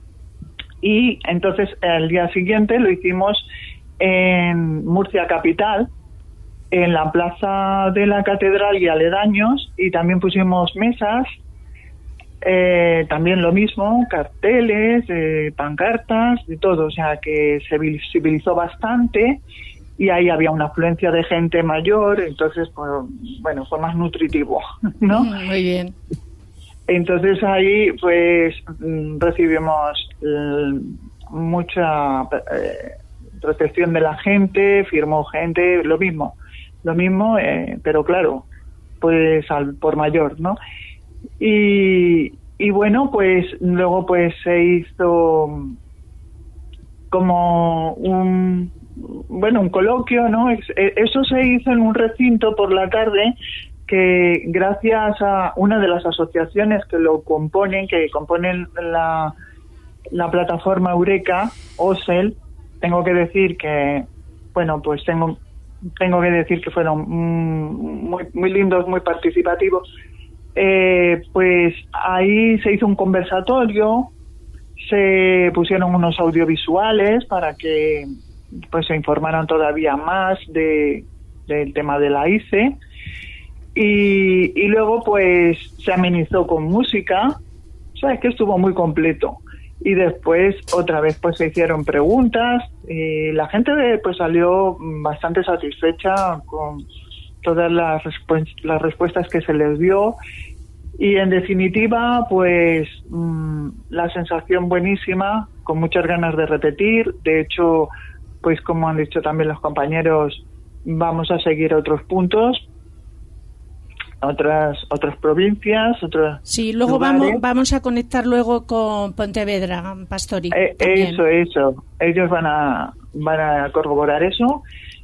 y entonces el día siguiente lo hicimos en Murcia capital, en la plaza de la catedral y aledaños, y también pusimos mesas, eh, también lo mismo, carteles, eh, pancartas, de todo, o sea que se visibilizó bastante y ahí había una afluencia de gente mayor, entonces pues, bueno, fue más nutritivo, ¿no? Muy bien. Entonces ahí pues recibimos eh, mucha eh, recepción de la gente, firmó gente, lo mismo, lo mismo, eh, pero claro, pues al por mayor, ¿no? Y, y bueno, pues luego pues se hizo como un, bueno, un coloquio, ¿no? Eso se hizo en un recinto por la tarde que gracias a una de las asociaciones que lo componen, que componen la, la plataforma Eureka, OSEL, tengo que decir que, bueno, pues tengo tengo que decir que fueron muy, muy lindos, muy participativos. Eh, pues ahí se hizo un conversatorio, se pusieron unos audiovisuales para que pues se informaran todavía más de del tema de la I C E, y, y luego pues se amenizó con música, o sea, es que estuvo muy completo. Y después otra vez pues se hicieron preguntas y la gente pues salió bastante satisfecha con todas las, respu- las respuestas que se les dio, y en definitiva pues mmm, la sensación buenísima, con muchas ganas de repetir. De hecho, pues como han dicho también los compañeros, vamos a seguir otros puntos, otras otras provincias, otras sí, luego lugares. vamos vamos a conectar luego con Pontevedra, Pastori. Eh, eso, eso. Ellos van a van a corroborar eso,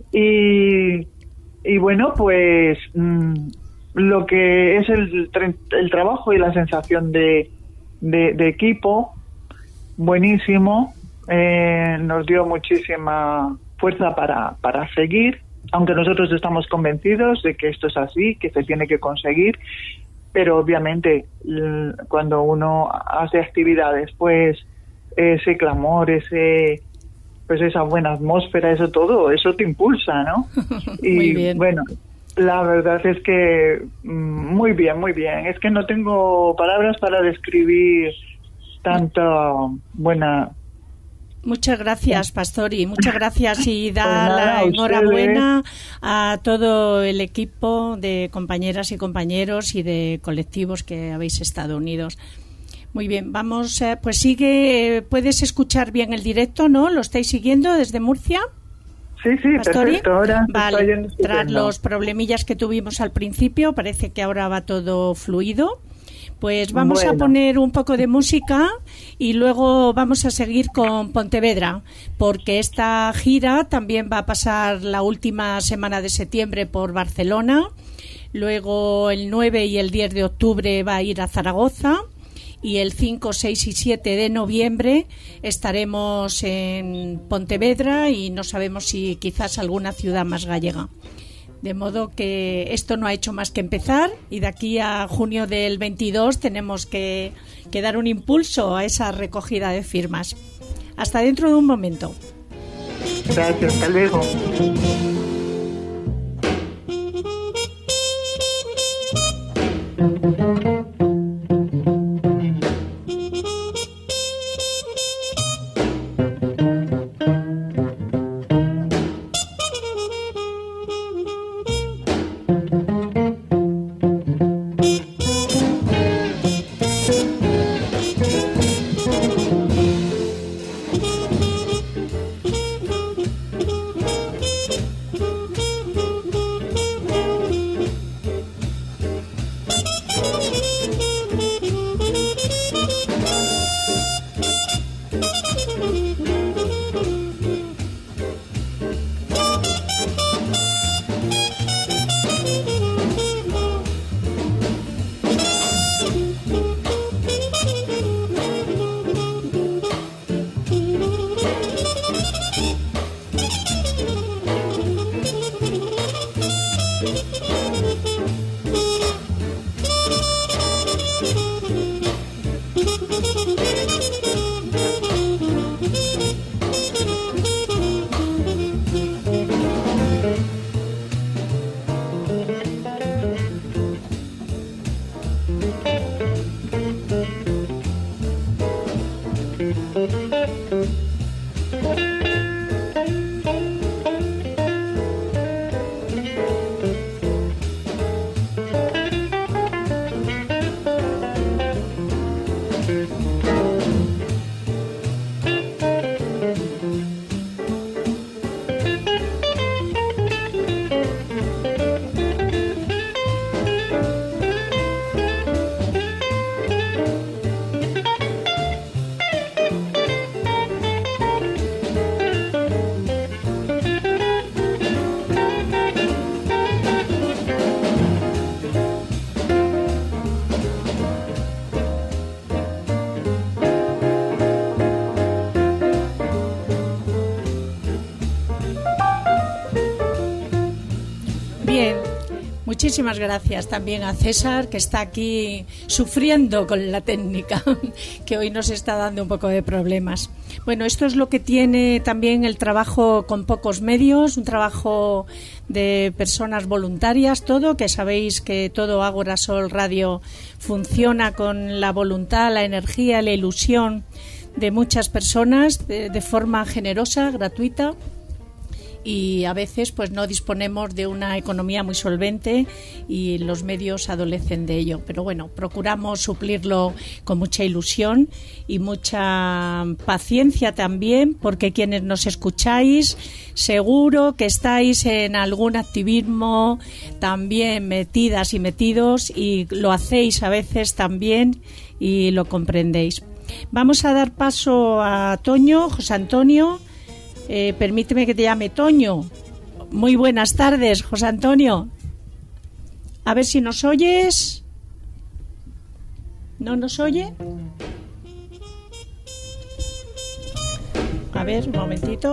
y y bueno, pues mmm, lo que es el el trabajo y la sensación de de, de equipo, buenísimo, eh, nos dio muchísima fuerza para para seguir. Aunque nosotros estamos convencidos de que esto es así, que se tiene que conseguir, pero obviamente cuando uno hace actividades, pues ese clamor, ese pues esa buena atmósfera, eso todo, eso te impulsa, ¿no? Y muy bien. Bueno, la verdad es que muy bien, muy bien. Es que no tengo palabras para describir tanta buena... Muchas gracias, Pastori, muchas gracias, y da pues nada, la a enhorabuena a todo el equipo de compañeras y compañeros y de colectivos que habéis estado unidos. Muy bien, vamos, eh, pues sigue, puedes escuchar bien el directo, ¿no? ¿Lo estáis siguiendo desde Murcia? Sí, sí, Pastori? perfecto. Ahora vale, tras los problemillas que tuvimos al principio, parece que ahora va todo fluido. Pues vamos bueno. a poner un poco de música y luego vamos a seguir con Pontevedra, porque esta gira también va a pasar la última semana de septiembre por Barcelona, luego el nueve y el diez de octubre va a ir a Zaragoza, y el cinco, seis y siete de noviembre estaremos en Pontevedra, y no sabemos si quizás alguna ciudad más gallega. De modo que esto no ha hecho más que empezar, y de aquí a junio del veintidós tenemos que, que dar un impulso a esa recogida de firmas. Hasta dentro de un momento. Gracias, hasta luego. Bien. Muchísimas gracias también a César, que está aquí sufriendo con la técnica, que hoy nos está dando un poco de problemas. Bueno, esto es lo que tiene también el trabajo con pocos medios, un trabajo de personas voluntarias, todo, que sabéis que todo Ágora Sol Radio funciona con la voluntad, la energía, la ilusión de muchas personas, de, de forma generosa, gratuita. Y a veces pues no disponemos de una economía muy solvente y los medios adolecen de ello, pero bueno, procuramos suplirlo con mucha ilusión y mucha paciencia también, porque quienes nos escucháis seguro que estáis en algún activismo también metidas y metidos, y lo hacéis a veces también y lo comprendéis. Vamos a dar paso a Toño, José Antonio. Eh, permíteme que te llame Toño. Muy buenas tardes, José Antonio. A ver si nos oyes. ¿No nos oye? A ver, un momentito.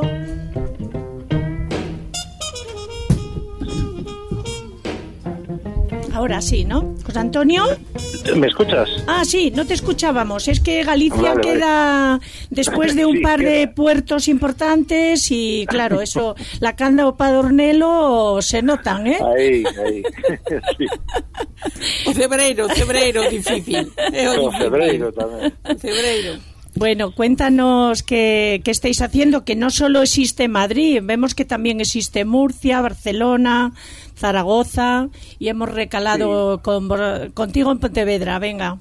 Ahora sí, ¿no? José Antonio. ¿Me escuchas? Ah, sí, no te escuchábamos. Es que Galicia vale, queda vale. después de un sí, par queda. de puertos importantes y, claro, eso, la Canda o Padornelo se notan, ¿eh? Ahí, ahí. Sí. O Cebreiro, Cebreiro, difícil. O Cebreiro también. Cebreiro. Bueno, cuéntanos qué, qué estáis haciendo, que no solo existe Madrid, vemos que también existe Murcia, Barcelona, Zaragoza, y hemos recalado sí. con, contigo en Pontevedra. Venga.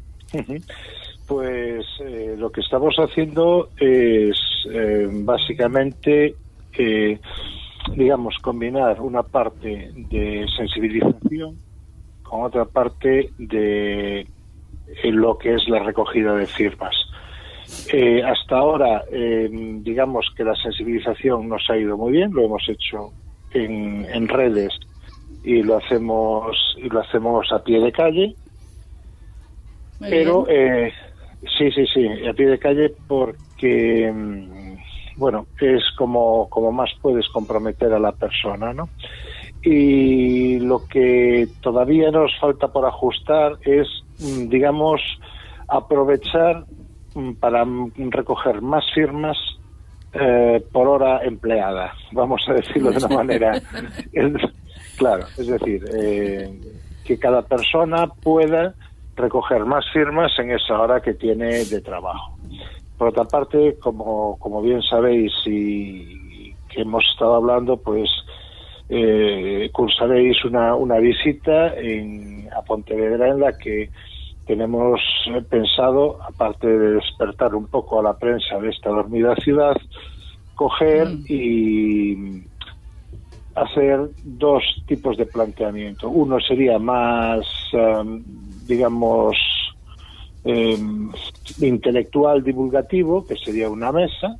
Pues eh, lo que estamos haciendo es eh, básicamente, eh, digamos, combinar una parte de sensibilización con otra parte de eh, lo que es la recogida de firmas. Eh, hasta ahora, eh, digamos que la sensibilización nos ha ido muy bien, lo hemos hecho en, en redes y lo hacemos y lo hacemos a pie de calle, muy pero eh, sí, sí, sí, a pie de calle porque, bueno, es como, como más puedes comprometer a la persona, ¿no? Y lo que todavía nos falta por ajustar es, digamos, aprovechar para recoger más firmas eh, por hora empleada, vamos a decirlo de una manera. Es, claro, es decir, eh, que cada persona pueda recoger más firmas en esa hora que tiene de trabajo. Por otra parte, como, como bien sabéis y que hemos estado hablando, pues eh, cursaréis una, una visita en, a Pontevedra, en la que tenemos pensado, aparte de despertar un poco a la prensa de esta dormida ciudad, coger mm. y hacer dos tipos de planteamiento. Uno sería más, um, digamos, eh, intelectual divulgativo, que sería una mesa.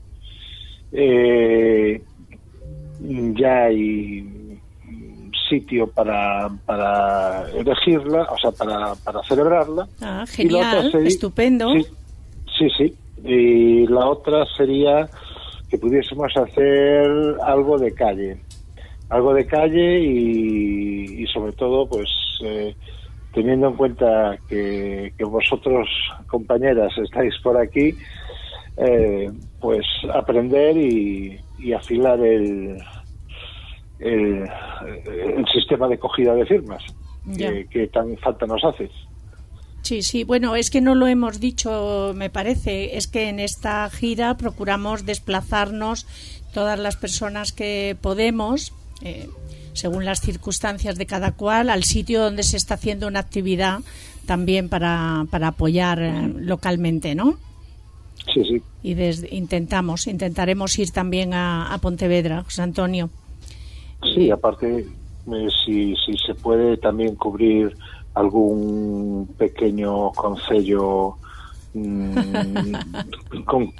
Eh, ya hay sitio para para elegirla, o sea, para, para celebrarla. Ah, genial, sería, estupendo. Sí, sí, sí. Y la otra sería que pudiésemos hacer algo de calle. Algo de calle y, y sobre todo, pues, eh, teniendo en cuenta que, que vosotros, compañeras, estáis por aquí, eh, pues aprender y, y afilar el El, el sistema de cogida de firmas que, que tan falta nos hace. Sí, sí, bueno, es que no lo hemos dicho, me parece, es que en esta gira procuramos desplazarnos todas las personas que podemos, eh, según las circunstancias de cada cual, al sitio donde se está haciendo una actividad también para, para apoyar eh, localmente, ¿no? Sí, sí. Y desde, intentamos, intentaremos ir también a, a Pontevedra, José Antonio. Sí, aparte, eh, si, si se puede también cubrir algún pequeño concello mmm, con,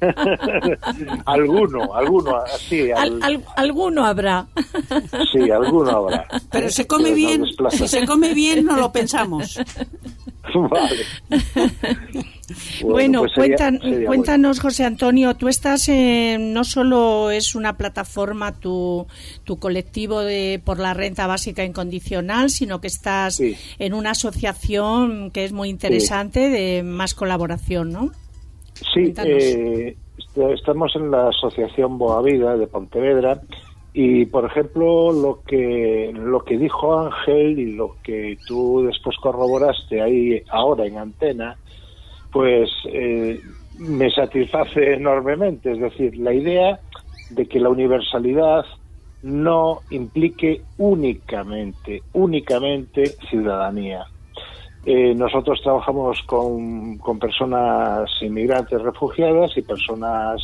alguno, alguno, sí, al, al, al, alguno habrá. Sí, alguno habrá. Pero se come bien, si se come bien no lo pensamos. Vale. Bueno, bueno pues sería, cuentan, sería cuéntanos, bueno. José Antonio, tú estás en, no solo es una plataforma tu, tu colectivo de por la renta básica incondicional, sino que estás sí. en una asociación que es muy interesante sí. de más colaboración, ¿no? Sí, eh, estamos en la Asociación Boavida de Pontevedra y, por ejemplo, lo que lo que dijo Ángel y lo que tú después corroboraste ahí ahora en antena, pues eh, me satisface enormemente. Es decir, la idea de que la universalidad no implique únicamente, únicamente ciudadanía. Eh, nosotros trabajamos con, con personas inmigrantes refugiadas y personas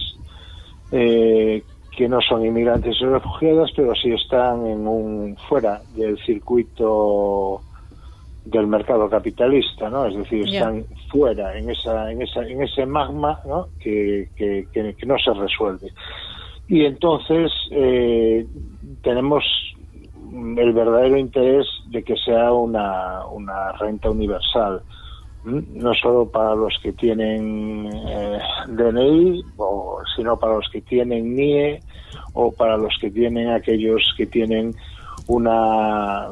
eh, que no son inmigrantes y refugiadas, pero sí están en un fuera del circuito del mercado capitalista, ¿no? Es decir, están yeah. fuera en esa en esa en ese magma, ¿no? que, que, que, que no se resuelve. Y entonces eh, tenemos el verdadero interés de que sea una, una renta universal, no solo para los que tienen eh, D N I, o, sino para los que tienen N I E o para los que tienen aquellos que tienen una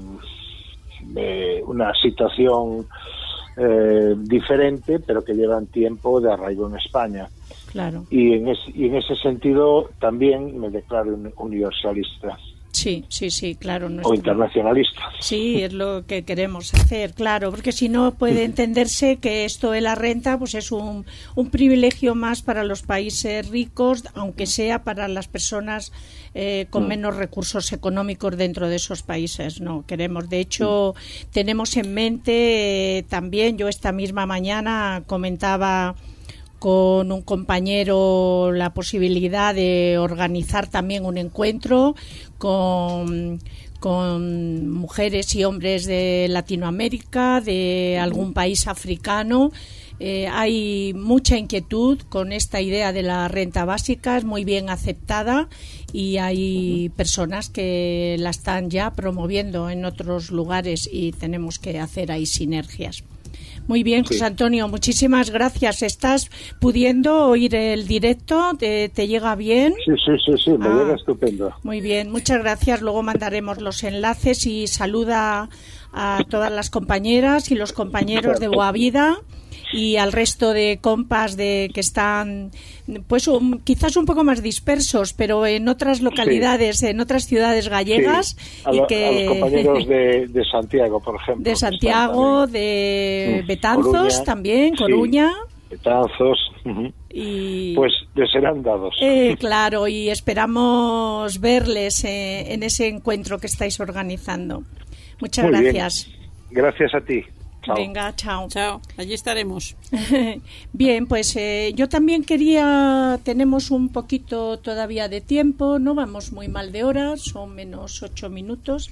eh, una situación eh, diferente, pero que llevan tiempo de arraigo en España. Claro. Y en, es, y en ese sentido también me declaro un universalista. Sí, sí, sí, claro. Nuestro... O internacionalista. Sí, es lo que queremos hacer, claro, porque si no puede entenderse que esto de la renta pues es un, un privilegio más para los países ricos, aunque sea para las personas eh, con menos recursos económicos dentro de esos países. No queremos, de hecho, tenemos en mente eh, también, yo esta misma mañana comentaba con un compañero la posibilidad de organizar también un encuentro con, con mujeres y hombres de Latinoamérica, de algún país africano. Eh, hay mucha inquietud con esta idea de la renta básica, es muy bien aceptada y hay personas que la están ya promoviendo en otros lugares y tenemos que hacer ahí sinergias. Muy bien, José sí. Antonio, muchísimas gracias. ¿Estás pudiendo oír el directo? ¿Te, te llega bien? Sí, sí, sí, sí, me ah, llega estupendo. Muy bien, muchas gracias. Luego mandaremos los enlaces y saluda a todas las compañeras y los compañeros de Boavida y al resto de compas de que están pues un, quizás un poco más dispersos, pero en otras localidades, sí. en otras ciudades gallegas. Sí. A, y lo, que, a los compañeros de, de Santiago, por ejemplo. De Santiago, de mm. Betanzos Coruña, también, Coruña. Sí. Betanzos. Uh-huh. Y, pues les serán dados. Eh, claro, y esperamos verles eh, en ese encuentro que estáis organizando. Muchas Muy gracias. Bien. Gracias a ti. Chao. Venga, chao. Chao, allí estaremos. Bien, pues eh, yo también quería, tenemos un poquito todavía de tiempo, no vamos muy mal de horas, son menos ocho minutos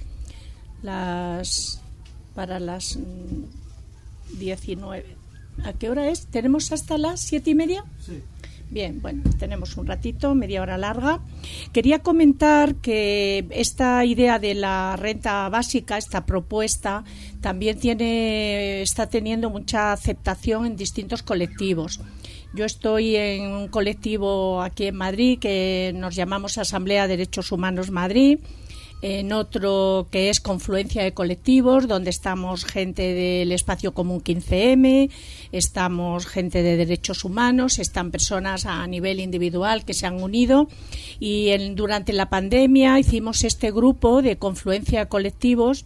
las para las mm, diecinueve. ¿A qué hora es? ¿Tenemos hasta las siete y media? Sí. Bien, bueno, tenemos un ratito, media hora larga. Quería comentar que esta idea de la renta básica, esta propuesta, también tiene, está teniendo mucha aceptación en distintos colectivos. Yo estoy en un colectivo aquí en Madrid que nos llamamos Asamblea de Derechos Humanos Madrid, en otro que es Confluencia de Colectivos, donde estamos gente del Espacio Común quince eme, estamos gente de derechos humanos, están personas a nivel individual que se han unido y en, durante la pandemia hicimos este grupo de Confluencia de Colectivos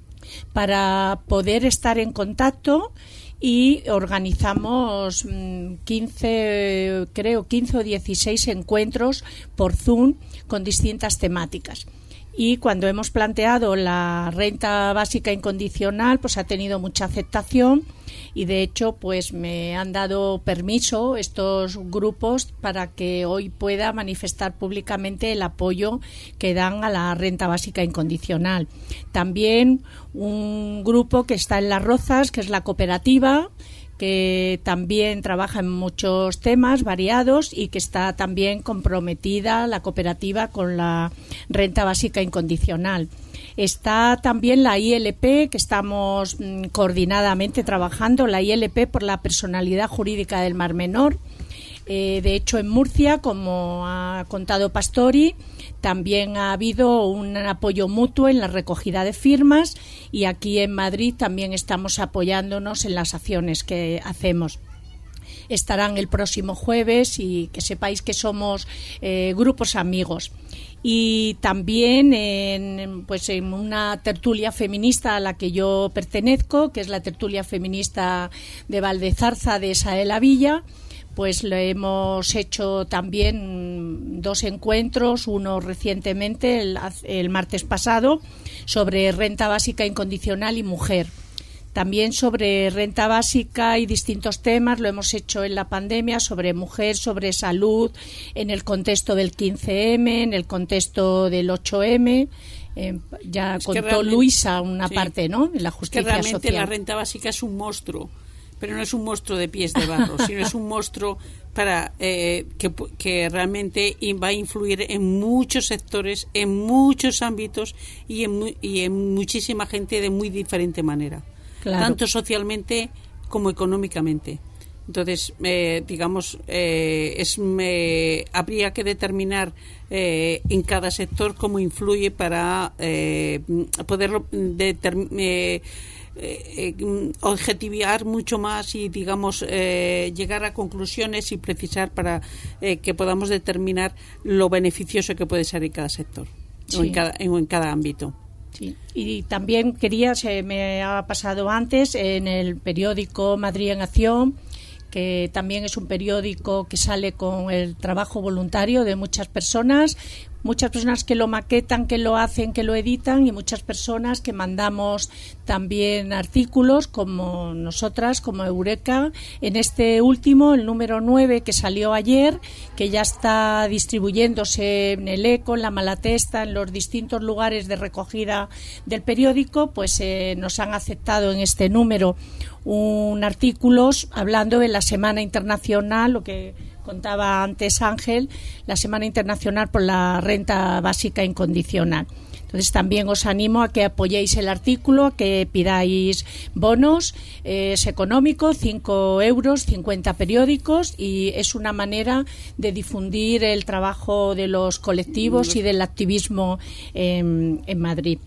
para poder estar en contacto y organizamos quince, creo quince o dieciséis encuentros por Zoom con distintas temáticas. Y cuando hemos planteado la renta básica incondicional, pues ha tenido mucha aceptación y de hecho pues me han dado permiso estos grupos para que hoy pueda manifestar públicamente el apoyo que dan a la renta básica incondicional. También un grupo que está en Las Rozas, que es la cooperativa, que también trabaja en muchos temas variados y que está también comprometida la cooperativa con la renta básica incondicional. Está también la I L P, que estamos mmm, coordinadamente trabajando, la I L P por la personalidad jurídica del Mar Menor. Eh, de hecho, en Murcia, como ha contado Pastori, también ha habido un apoyo mutuo en la recogida de firmas, y aquí en Madrid también estamos apoyándonos en las acciones que hacemos. Estarán el próximo jueves, y que sepáis que somos eh, grupos amigos. Y también en, pues en una tertulia feminista a la que yo pertenezco, que es la tertulia feminista de Valdezarza de Saela Villa, pues le hemos hecho también dos encuentros, uno recientemente, el, el martes pasado, sobre renta básica incondicional y mujer. También sobre renta básica y distintos temas lo hemos hecho en la pandemia, sobre mujer, sobre salud, en el contexto del quince eme, en el contexto del ocho eme. Eh, ya es contó Luisa una sí, parte, ¿no? En la justicia es que realmente social. La renta básica es un monstruo, pero no es un monstruo de pies de barro, sino es un monstruo para eh, que, que realmente va a influir en muchos sectores, en muchos ámbitos y en, y en muchísima gente de muy diferente manera, claro, tanto socialmente como económicamente. Entonces, eh, digamos, eh, es me, habría que determinar eh, en cada sector cómo influye para eh, poderlo determinar. Eh, Eh, eh, objetivar mucho más y, digamos, eh, llegar a conclusiones y precisar para eh, que podamos determinar lo beneficioso que puede ser en cada sector, sí, o en cada, en, en cada ámbito. Sí. Y también quería, se me ha pasado antes, en el periódico Madrid en Acción, que también es un periódico que sale con el trabajo voluntario de muchas personas, muchas personas que lo maquetan, que lo hacen, que lo editan, y muchas personas que mandamos también artículos, como nosotras, como Eureka. En este último, el número nueve, que salió ayer, que ya está distribuyéndose en el Eco, en la Malatesta, en los distintos lugares de recogida del periódico, pues eh, nos han aceptado en este número un artículo hablando de la Semana Internacional, lo que contaba antes Ángel, la Semana Internacional por la Renta Básica Incondicional. Entonces también os animo a que apoyéis el artículo, a que pidáis bonos, eh, es económico, cinco euros, cincuenta periódicos, y es una manera de difundir el trabajo de los colectivos y del activismo en, en Madrid.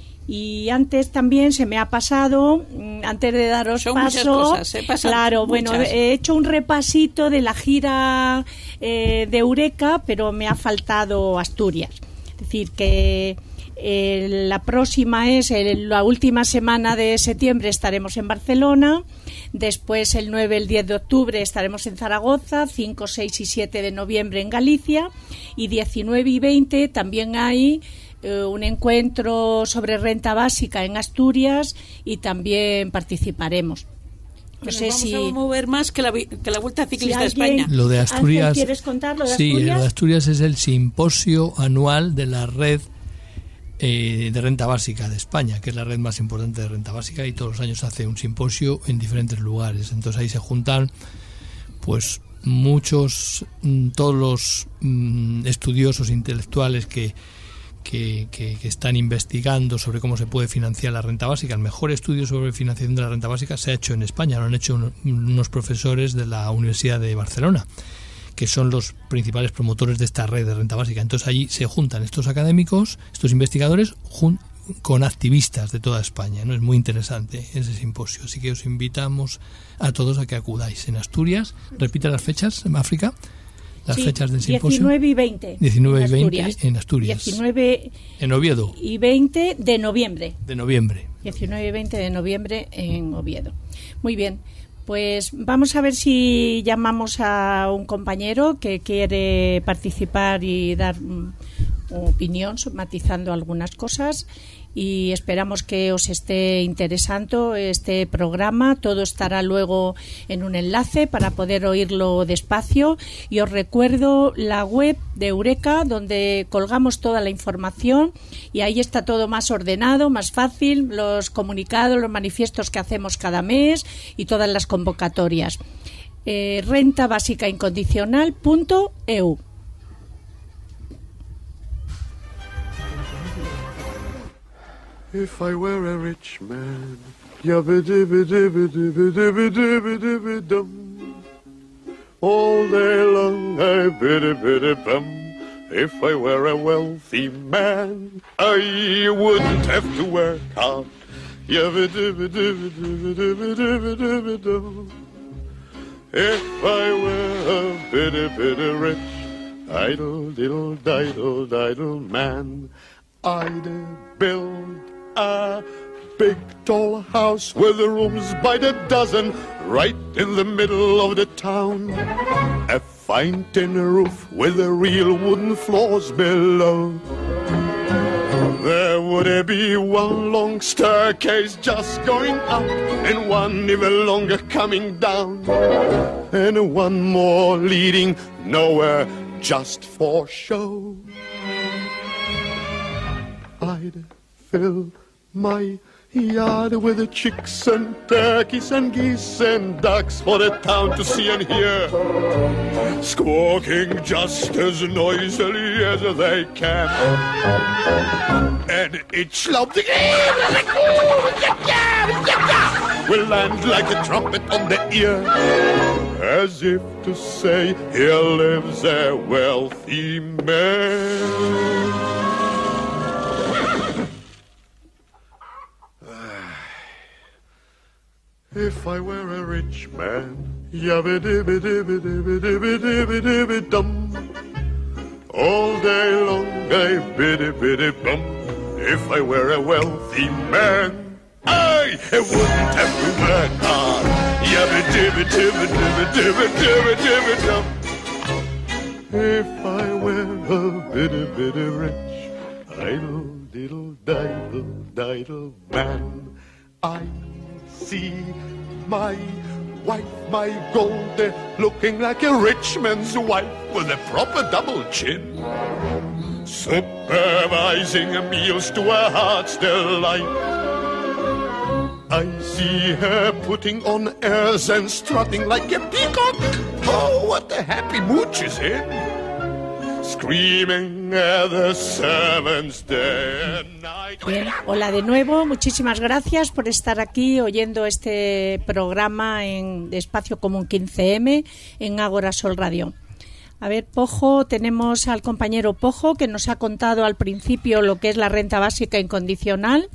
Y antes también se me ha pasado, antes de daros Son paso, cosas, ¿eh? claro, muchas. bueno, he hecho un repasito de la gira eh, de Eureka, pero me ha faltado Asturias. Es decir, que eh, la próxima es el, la última semana de septiembre, estaremos en Barcelona. Después, el nueve, el diez de octubre, estaremos en Zaragoza. cinco, seis y siete de noviembre en Galicia. Y diecinueve y veinte también hay un encuentro sobre renta básica en Asturias, y también participaremos. No sé vamos si a mover más que la, que la Vuelta Ciclista si alguien, de España. Lo de Asturias. ¿Quieres contar lo de sí, Asturias? lo de Asturias es el simposio anual de la red eh, de renta básica de España, que es la red más importante de renta básica, y todos los años hace un simposio en diferentes lugares. Entonces ahí se juntan, pues, muchos, todos los mm, estudiosos intelectuales que Que, que, que están investigando sobre cómo se puede financiar la renta básica. El mejor estudio sobre financiación de la renta básica se ha hecho en España, lo han hecho un, unos profesores de la Universidad de Barcelona, que son los principales promotores de esta red de renta básica. Entonces allí se juntan estos académicos, estos investigadores, jun, con activistas de toda España, ¿no? Es muy interesante ese simposio, así que os invitamos a todos a que acudáis. En Asturias, repite las fechas, en África. Las sí, fechas del simposio. diecinueve y veinte. diecinueve y veinte en Asturias. diecinueve en Oviedo. Y veinte de noviembre. De noviembre. diecinueve y veinte de noviembre en Oviedo. Muy bien. Pues vamos a ver si llamamos a un compañero que quiere participar y dar um, opinión, matizando algunas cosas. y esperamos que os esté interesando este programa. Todo estará luego en un enlace para poder oírlo despacio, y os recuerdo la web de Eureka, donde colgamos toda la información y ahí está todo más ordenado, más fácil, los comunicados, los manifiestos que hacemos cada mes y todas las convocatorias. eh, renta básica incondicional punto e u. If I were a rich man, yabba-dibba-dibba-dibba-dibba-dibba-dibba-dum, all day long I biddy-biddy-bum. If I were a wealthy man, I wouldn't have to work hard. Yabba-dibba-dibba-dibba-dibba-dibba-dibba-dum. If I were a biddy-biddy rich, idle-diddle-diddle-diddle man, I'd build a big tall house with rooms by the dozen right in the middle of the town. A fine tin roof with the real wooden floors below. There would be one long staircase just going up and one even longer coming down, and one more leading nowhere just for show. I'd fill my yard with the chicks and turkeys and geese and ducks for the town to see and hear, squawking just as noisily as they can. And each lump will land like a trumpet on the ear, as if to say, here lives a wealthy man. If I were a rich man, yabba-dibba-dibba-dibba-dibba-dibba-dibba-dum, all day long I biddy-biddy-bum. If I were a wealthy man, I wouldn't have to work hard. Yabba-dibba-dibba-dibba-dibba-dibba-dibba-dum. If I were a biddy-biddy rich, idle-diddle-diddle-diddle man, I see my wife, my gold, looking like a rich man's wife with a proper double chin, supervising meals to her heart's delight. I see her putting on airs and strutting like a peacock. Oh, what a happy mood she's in, screaming at the servants day and night. Bien, hola de nuevo, muchísimas gracias por estar aquí oyendo este programa en Espacio Común quince eme en Ágora Sol Radio. A ver, Pojo, tenemos al compañero Pojo que nos ha contado al principio lo que es la renta básica incondicional,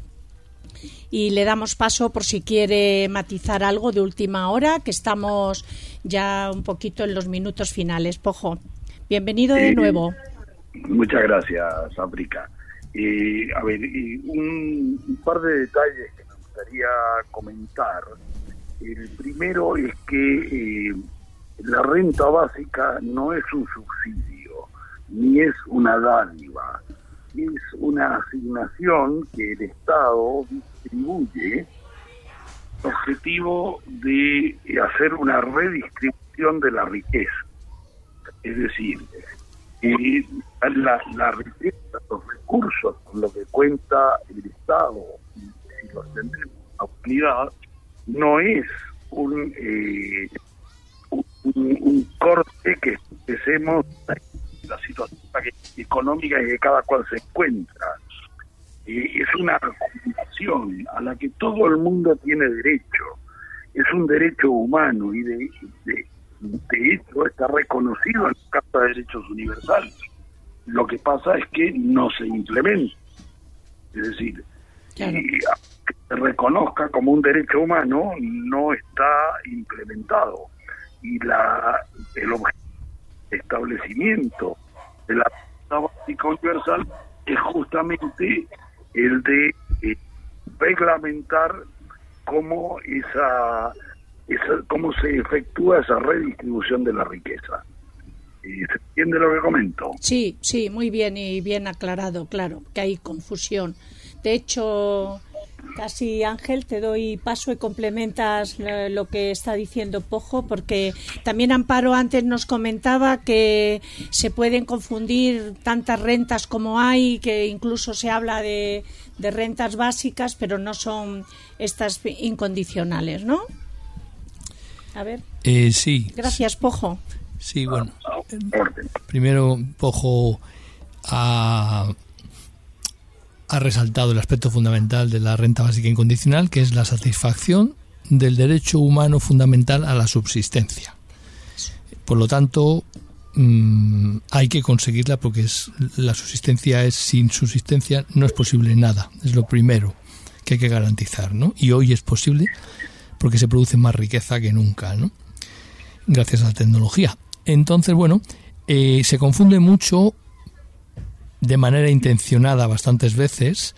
y le damos paso por si quiere matizar algo de última hora, que estamos ya un poquito en los minutos finales. Pojo, bienvenido de nuevo. Muchas gracias, África. Eh, a ver, y un, un par de detalles que me gustaría comentar. El primero es que eh, la renta básica no es un subsidio, ni es una dádiva, es una asignación que el Estado distribuye con el objetivo de hacer una redistribución de la riqueza. Es decir, eh, la, la riqueza, los recursos con lo que cuenta el Estado, si los tenemos a unidad, no es un, eh, un, un corte que empecemos la situación económica en que cada cual se encuentra. Eh, es una acumulación a la que todo el mundo tiene derecho. Es un derecho humano y de, de, de hecho está reconocido en la Carta de Derechos Universales. Lo que pasa es que no se implementa. Es decir, claro, y que se reconozca como un derecho humano no está implementado. Y la el establecimiento de la renta básica universal es justamente el de eh, reglamentar cómo esa, esa cómo se efectúa esa redistribución de la riqueza. ¿Se entiende lo que comento? Sí, sí, muy bien y bien aclarado, claro, que hay confusión De hecho, casi Ángel, te doy paso y complementas lo que está diciendo Pojo, porque también Amparo antes nos comentaba que se pueden confundir tantas rentas como hay, que incluso se habla de, de rentas básicas, pero no son estas incondicionales, ¿no? A ver. Eh, sí. Gracias, Pojo. Sí, bueno. Primero, Pojo ha, ha resaltado el aspecto fundamental de la renta básica incondicional, que es la satisfacción del derecho humano fundamental a la subsistencia. Por lo tanto, mmm, hay que conseguirla, porque es, la subsistencia es, sin subsistencia no es posible nada. Es lo primero que hay que garantizar, ¿no? Y hoy es posible porque se produce más riqueza que nunca, ¿no? Gracias a la tecnología. Entonces, bueno, eh, se confunde mucho, de manera intencionada bastantes veces,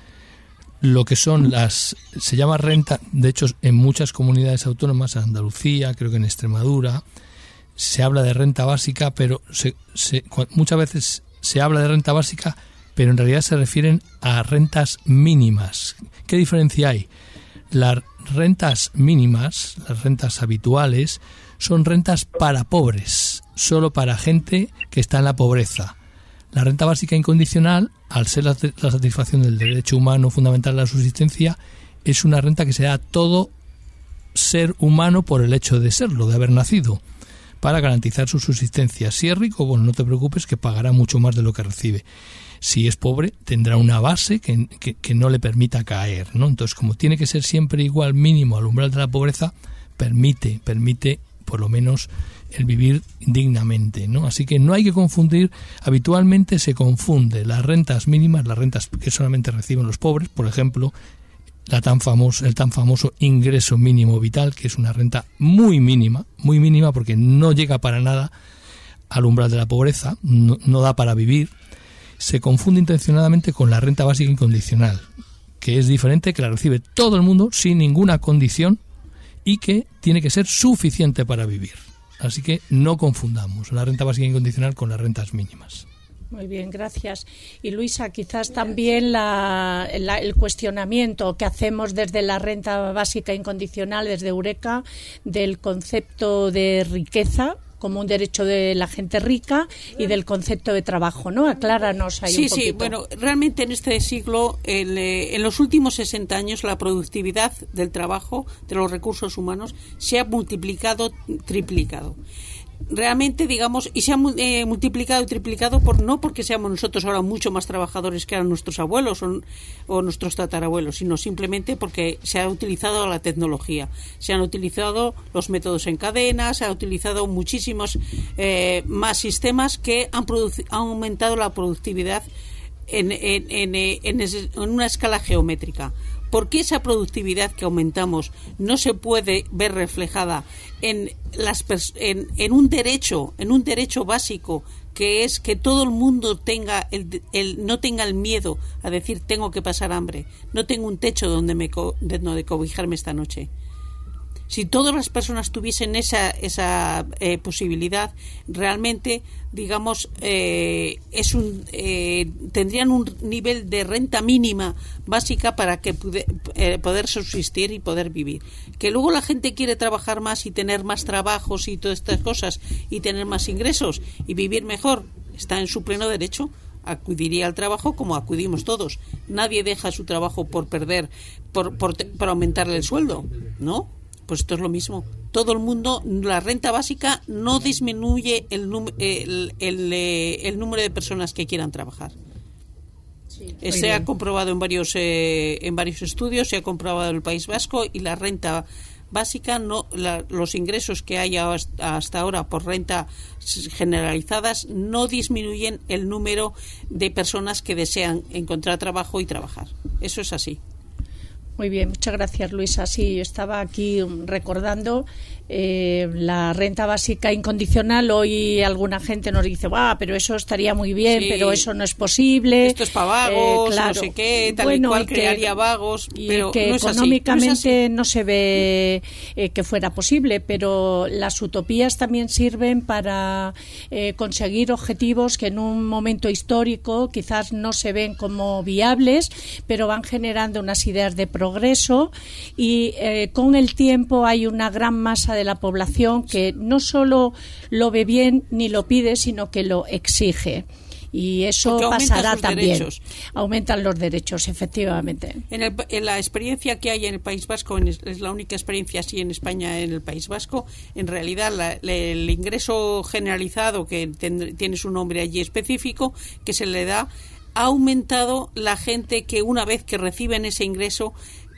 lo que son las... Se llama renta, de hecho, en muchas comunidades autónomas, en Andalucía, creo que en Extremadura, se habla de renta básica, pero se, se, muchas veces se habla de renta básica, pero en realidad se refieren a rentas mínimas. ¿Qué diferencia hay? Las rentas mínimas, las rentas habituales, son rentas para pobres, solo para gente que está en la pobreza. La renta básica incondicional, al ser la, la satisfacción del derecho humano fundamental a la subsistencia, es una renta que se da a todo ser humano por el hecho de serlo, de haber nacido, para garantizar su subsistencia. Si es rico, bueno, no te preocupes, que pagará mucho más de lo que recibe. Si es pobre, tendrá una base que, que, que no le permita caer, ¿no? Entonces, como tiene que ser siempre igual mínimo al umbral de la pobreza, permite, permite por lo menos el vivir dignamente, ¿no? Así que no hay que confundir. Habitualmente se confunde las rentas mínimas, las rentas que solamente reciben los pobres, por ejemplo, la tan famoso, el tan famoso ingreso mínimo vital, que es una renta muy mínima, muy mínima porque no llega para nada al umbral de la pobreza, no, no da para vivir. Se confunde intencionadamente con la renta básica incondicional, que es diferente, que la recibe todo el mundo sin ninguna condición y que tiene que ser suficiente para vivir. Así que no confundamos la renta básica incondicional con las rentas mínimas. Muy bien, gracias. Y Luisa, quizás también la, la, el cuestionamiento que hacemos desde la renta básica incondicional, desde Eureka, del concepto de riqueza como un derecho de la gente rica y del concepto de trabajo, ¿no? Acláranos ahí sí, un poquito. Sí, bueno, realmente en este siglo, el, eh, en los últimos sesenta años, la productividad del trabajo, de los recursos humanos, se ha multiplicado, triplicado. Realmente, digamos, y se ha eh, multiplicado y triplicado por no porque seamos nosotros ahora mucho más trabajadores que eran nuestros abuelos o, o nuestros tatarabuelos, sino simplemente porque se ha utilizado la tecnología, se han utilizado los métodos en cadena, se ha utilizado muchísimos eh, más sistemas que han, produ- han aumentado la productividad en, en, en, en, en una escala geométrica. ¿Por qué esa productividad que aumentamos no se puede ver reflejada en las pers- en, en un derecho, en un derecho básico, que es que todo el mundo tenga el, el no tenga el miedo a decir tengo que pasar hambre, no tengo un techo donde me co- de, no, de cobijarme esta noche? Si todas las personas tuviesen esa esa eh, posibilidad, realmente, digamos, eh, es un eh, tendrían un nivel de renta mínima básica para que pude, eh, poder subsistir y poder vivir. Que luego la gente quiere trabajar más y tener más trabajos y todas estas cosas y tener más ingresos y vivir mejor, está en su pleno derecho. Acudiría al trabajo como acudimos todos. Nadie deja su trabajo por perder, por por, por aumentarle el sueldo, ¿no? Pues esto es lo mismo. Todo el mundo, la renta básica no disminuye el, num- el, el, el, el número de personas que quieran trabajar. Sí, se bien. ha comprobado en varios eh, en varios estudios, se ha comprobado en el País Vasco, y la renta básica, no la, los ingresos que hay hasta, hasta ahora por renta generalizadas no disminuyen el número de personas que desean encontrar trabajo y trabajar. Eso es así. Muy bien, muchas gracias, Luisa. Sí, yo estaba aquí recordando eh, la renta básica incondicional. Hoy alguna gente nos dice, va, pero eso estaría muy bien, sí, pero eso no es posible. Esto es para vagos, eh, claro. no sé qué, tal bueno, y cual y crearía que, vagos, pero que no es económicamente así, no, no se ve eh, que fuera posible, pero las utopías también sirven para eh, conseguir objetivos que en un momento histórico quizás no se ven como viables, pero van generando unas ideas de progreso y eh, con el tiempo hay una gran masa de la población que no solo lo ve bien ni lo pide, sino que lo exige. Y eso pasará también. Derechos. Aumentan los derechos, efectivamente. En, el, en la experiencia que hay en el País Vasco, en, es la única experiencia así en España, en el País Vasco, en realidad la, la, el ingreso generalizado, que ten, tiene su nombre allí específico, que se le da, ha aumentado la gente que una vez que reciben ese ingreso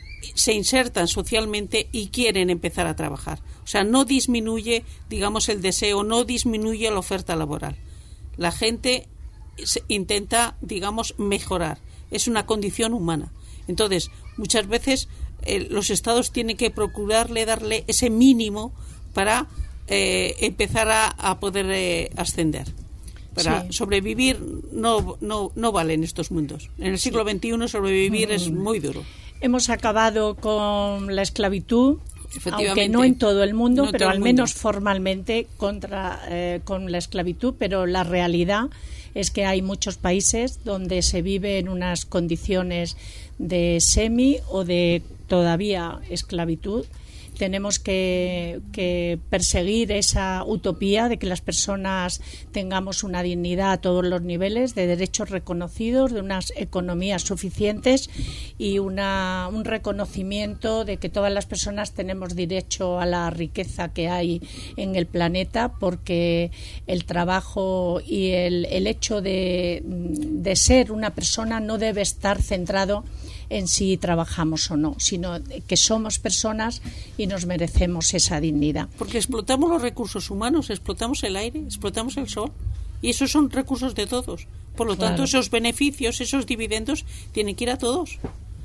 se insertan socialmente y quieren empezar a trabajar. O sea, no disminuye, digamos, el deseo, no disminuye la oferta laboral. La gente se intenta, digamos, mejorar. Es una condición humana. Entonces, muchas veces eh, los estados tienen que procurarle darle ese mínimo para eh, empezar a, a poder eh, ascender. Para sí. sobrevivir no, no, no vale en estos mundos. En el siglo sí. veintiuno sobrevivir mm. es muy duro. Hemos acabado con la esclavitud, aunque no en todo el mundo, no pero al menos mundo. formalmente contra eh, con la esclavitud, pero la realidad es que hay muchos países donde se vive en unas condiciones de semi o de todavía esclavitud. Tenemos que, que perseguir esa utopía de que las personas tengamos una dignidad a todos los niveles, de derechos reconocidos, de unas economías suficientes y una, un reconocimiento de que todas las personas tenemos derecho a la riqueza que hay en el planeta, porque el trabajo y el, el hecho de, de ser una persona no debe estar centrado en si trabajamos o no, sino que somos personas y nos merecemos esa dignidad. Porque explotamos los recursos humanos, explotamos el aire, explotamos el sol, y esos son recursos de todos. Por lo claro. tanto, esos beneficios, esos dividendos, tienen que ir a todos.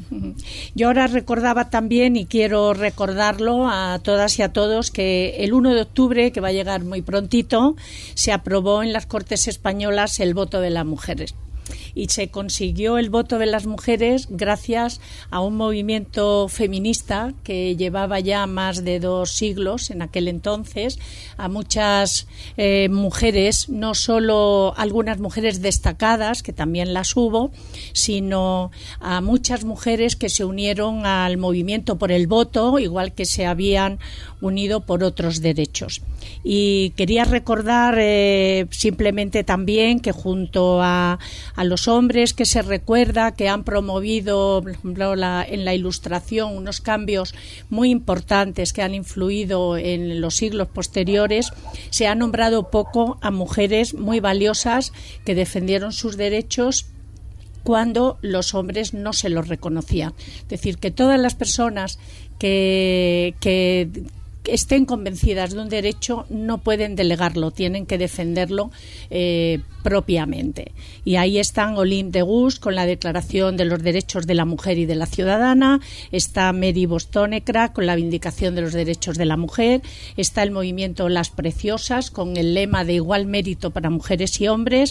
Yo ahora recordaba también, y quiero recordarlo a todas y a todos, que el uno de octubre, que va a llegar muy prontito, se aprobó en las Cortes Españolas el voto de las mujeres. Y se consiguió el voto de las mujeres gracias a un movimiento feminista que llevaba ya más de dos siglos en aquel entonces, a muchas eh, mujeres, no solo algunas mujeres destacadas, que también las hubo, sino a muchas mujeres que se unieron al movimiento por el voto, igual que se habían unido por otros derechos. Y quería recordar eh, simplemente también que junto a, a los hombres que se recuerda que han promovido, por ejemplo, la, en la Ilustración unos cambios muy importantes que han influido en los siglos posteriores, se ha nombrado poco a mujeres muy valiosas que defendieron sus derechos cuando los hombres no se los reconocían. Es decir, que todas las personas que, que estén convencidas de un derecho no pueden delegarlo, tienen que defenderlo eh, propiamente. Y ahí están Olympe de Gouges con la Declaración de los Derechos de la Mujer y de la Ciudadana, está Mary Wollstonecraft con la Vindicación de los Derechos de la Mujer, está el movimiento Las Preciosas con el lema de igual mérito para mujeres y hombres,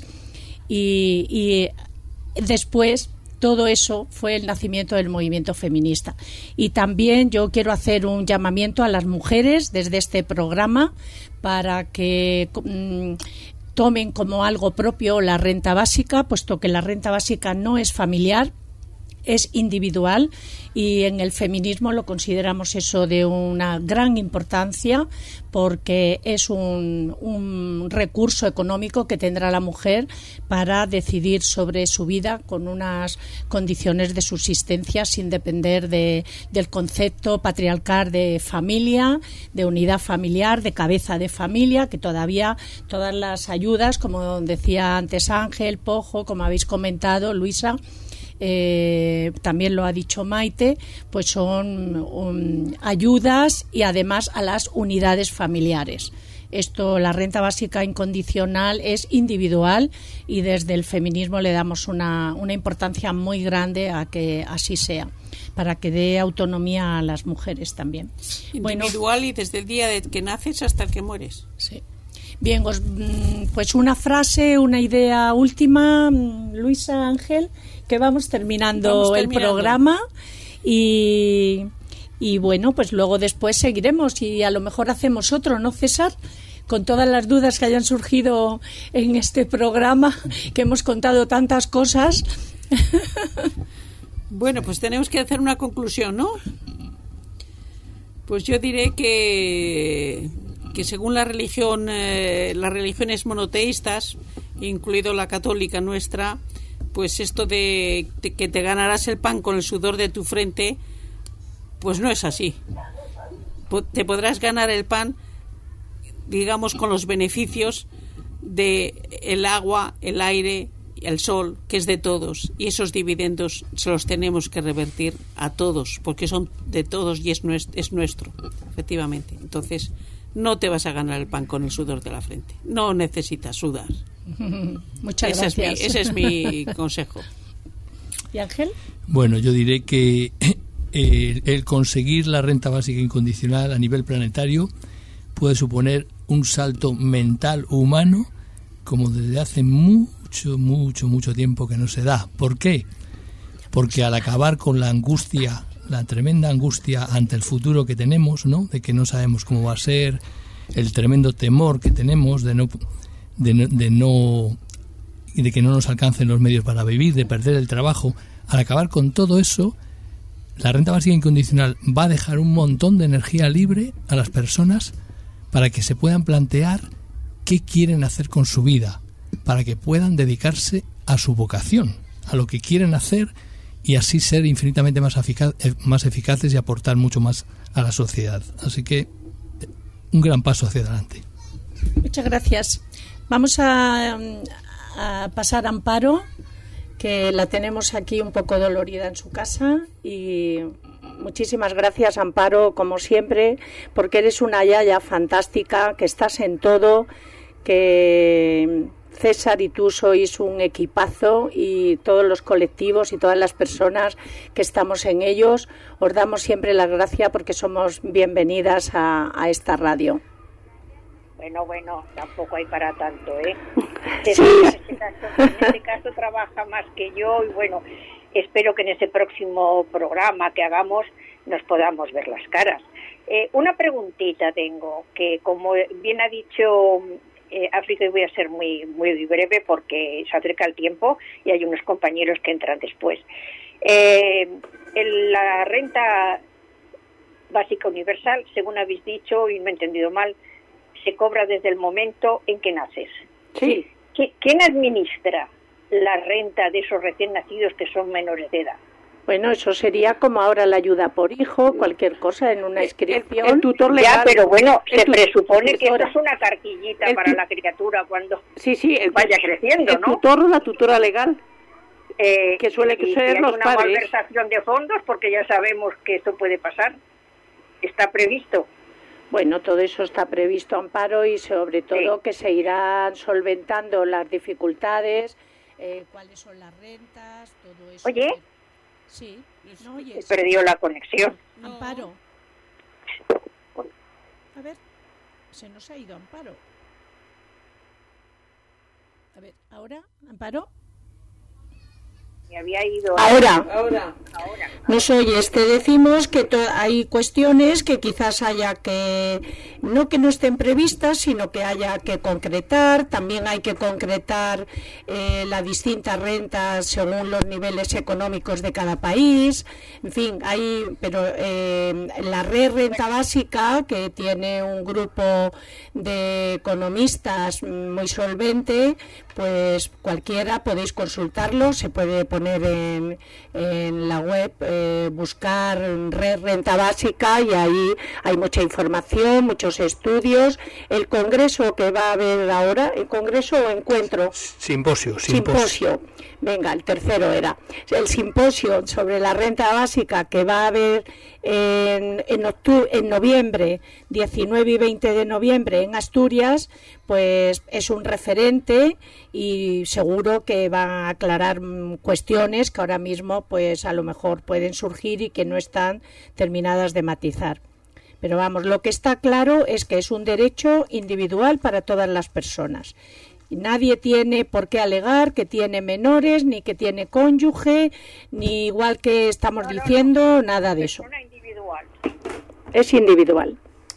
y, y después todo eso fue el nacimiento del movimiento feminista. Y también yo quiero hacer un llamamiento a las mujeres desde este programa para que mmm, tomen como algo propio la renta básica, puesto que la renta básica no es familiar, es individual, y en el feminismo lo consideramos eso de una gran importancia, porque es un, un recurso económico que tendrá la mujer para decidir sobre su vida con unas condiciones de subsistencia sin depender de, del concepto patriarcal de familia, de unidad familiar, de cabeza de familia, que todavía todas las ayudas, como decía antes Ángel, Pojo, como habéis comentado, Luisa, Eh, también lo ha dicho Maite, pues son um, ayudas y además a las unidades familiares. Esto, la renta básica incondicional es individual y desde el feminismo le damos una, una importancia muy grande a que así sea, para que dé autonomía a las mujeres también. Individual, bueno, y desde el día de que naces hasta el que mueres. Sí. Bien, pues una frase, una idea última, Luisa, Ángel, que vamos terminando, vamos terminando. el programa y, y bueno, pues luego después seguiremos y a lo mejor hacemos otro, ¿no, César? Con todas las dudas que hayan surgido en este programa, que hemos contado tantas cosas. Bueno, pues tenemos que hacer una conclusión, ¿no? Pues yo diré que... que según la religión, eh, las religiones monoteístas, incluido la católica nuestra, pues esto de, de que te ganarás el pan con el sudor de tu frente, pues no es así. Te podrás ganar el pan, digamos, con los beneficios de el agua, el aire, el sol, que es de todos, y esos dividendos se los tenemos que revertir a todos, porque son de todos y es nuestro, es nuestro, efectivamente. Entonces, no te vas a ganar el pan con el sudor de la frente. No necesitas sudar. Muchas ese gracias. Es mi, ese es mi consejo. ¿Y Ángel? Bueno, yo diré que eh, el conseguir la renta básica incondicional a nivel planetario puede suponer un salto mental humano como desde hace mucho, mucho, mucho tiempo que no se da. ¿Por qué? Porque al acabar con la angustia, la tremenda angustia ante el futuro que tenemos, ¿no? De que no sabemos cómo va a ser, el tremendo temor que tenemos de no, de no, de no, de que no nos alcancen los medios para vivir, de perder el trabajo. Al acabar con todo eso, la renta básica incondicional va a dejar un montón de energía libre a las personas para que se puedan plantear qué quieren hacer con su vida, para que puedan dedicarse a su vocación, a lo que quieren hacer, y así ser infinitamente más eficaz, más eficaces y aportar mucho más a la sociedad. Así que un gran paso hacia adelante. Muchas gracias. Vamos a, a pasar a Amparo, que la tenemos aquí un poco dolorida en su casa, y muchísimas gracias, Amparo, como siempre, porque eres una yaya fantástica, que estás en todo, que César y tú sois un equipazo, y todos los colectivos y todas las personas que estamos en ellos os damos siempre las gracias porque somos bienvenidas a, a esta radio. Bueno, bueno, tampoco hay para tanto, ¿eh? Sí. En, este caso, en este caso trabaja más que yo y bueno, espero que en ese próximo programa que hagamos nos podamos ver las caras. Eh, una preguntita tengo, que como bien ha dicho eh, África, y voy a ser muy muy breve porque se acerca el tiempo y hay unos compañeros que entran después. Eh, en la renta básica universal, según habéis dicho y no he entendido mal, se cobra desde el momento en que naces. Sí. ¿Quién administra la renta de esos recién nacidos que son menores de edad? Bueno, eso sería como ahora la ayuda por hijo, cualquier cosa en una inscripción. El, el tutor legal. Ya, pero bueno, se presupone que esto es una cartillita para la criatura cuando sí, sí, el, vaya creciendo, el ¿no? El tutor o la tutora legal, eh, que suele y, ser y los una padres. Una malversación de fondos, porque ya sabemos que esto puede pasar. ¿Está previsto? Bueno, todo eso está previsto, Amparo, y sobre todo sí, que se irán solventando las dificultades, eh, cuáles son las rentas, todo eso. Oye, que... sí, no oyes. He perdido la conexión. No. Amparo. A ver, se nos ha ido Amparo. A ver, ¿ahora, Amparo? Me había ido. Ahora. Ahora. Ahora. Nos oyes, te decimos que to- hay cuestiones que quizás haya que, no que no estén previstas, sino que haya que concretar. También hay que concretar eh, las distintas rentas según los niveles económicos de cada país. En fin, hay, pero eh, la red renta básica, que tiene un grupo de economistas muy solvente, pues cualquiera podéis consultarlo, se puede poner poner en, en la web, eh, buscar Red Renta Básica, y ahí hay mucha información, muchos estudios. El congreso que va a haber ahora, ¿el congreso o encuentro? Simposio, simposio. Simposio. Venga, el tercero era el simposio sobre la renta básica que va a haber en, en, octubre, en noviembre, diecinueve y veinte de noviembre en Asturias, pues es un referente y seguro que va a aclarar cuestiones que ahora mismo pues a lo mejor pueden surgir y que no están terminadas de matizar. Pero vamos, lo que está claro es que es un derecho individual para todas las personas. Nadie tiene por qué alegar que tiene menores, ni que tiene cónyuge, ni igual que estamos no, no, diciendo, no. nada de eso. Es individual. Es individual.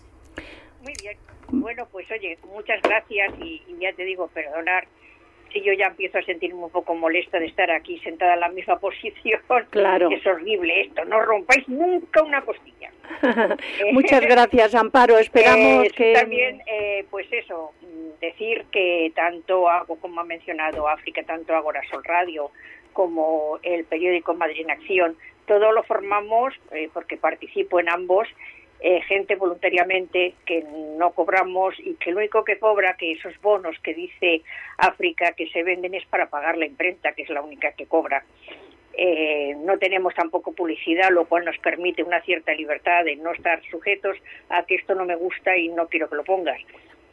Muy bien. Bueno, pues oye, muchas gracias y, y ya te digo, perdonar si yo ya empiezo a sentirme un poco molesta de estar aquí sentada en la misma posición. Claro. Es horrible esto, no rompáis nunca una costilla. Muchas gracias, Amparo. Esperamos eh, que... También, eh, pues eso, decir que tanto hago, como ha mencionado África, tanto Agora Sol Radio como el periódico Madrid en Acción, todo lo formamos, eh, porque participo en ambos, eh, gente voluntariamente que no cobramos y que lo único que cobra, que esos bonos que dice África que se venden es para pagar la imprenta, que es la única que cobra. Eh, no tenemos tampoco publicidad, lo cual nos permite una cierta libertad de no estar sujetos a que esto no me gusta y no quiero que lo pongas.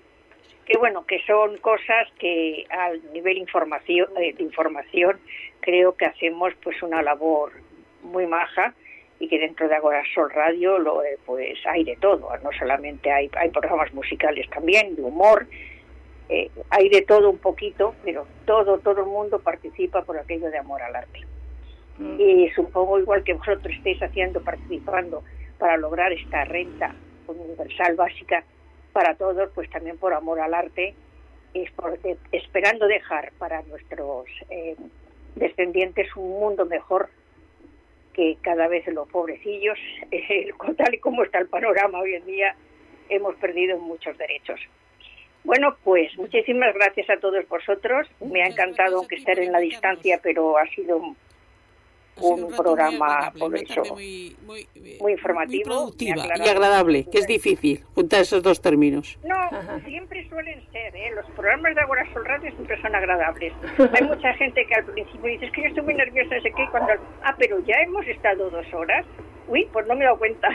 Que bueno, que son cosas que al nivel información, eh, de información creo que hacemos pues una labor muy maja, y que dentro de Agora Sol Radio lo, eh, pues hay de todo, no solamente hay, hay programas musicales también, de humor, eh, hay de todo un poquito, pero todo, todo el mundo participa por aquello de amor al arte. Mm. Y supongo igual que vosotros estáis haciendo, participando para lograr esta renta universal básica para todos, pues también por amor al arte, es por, de, esperando dejar para nuestros eh, descendientes un mundo mejor, que cada vez los pobrecillos, eh, tal y como está el panorama hoy en día, hemos perdido muchos derechos. Bueno, pues muchísimas gracias a todos vosotros. Me ha encantado, aunque estar en la distancia, pero ha sido un, un, un programa, por eso, muy, muy, muy informativo. Muy productiva y agradable, que es difícil juntar esos dos términos. No, Ajá. siempre suelen ser, ¿eh? Los programas de Agora Sol Radio siempre son agradables. Hay mucha gente que al principio dice, es que yo estoy muy nerviosa, no sé qué, y cuando, ah, pero ya hemos estado dos horas. Uy, pues no me he dado cuenta.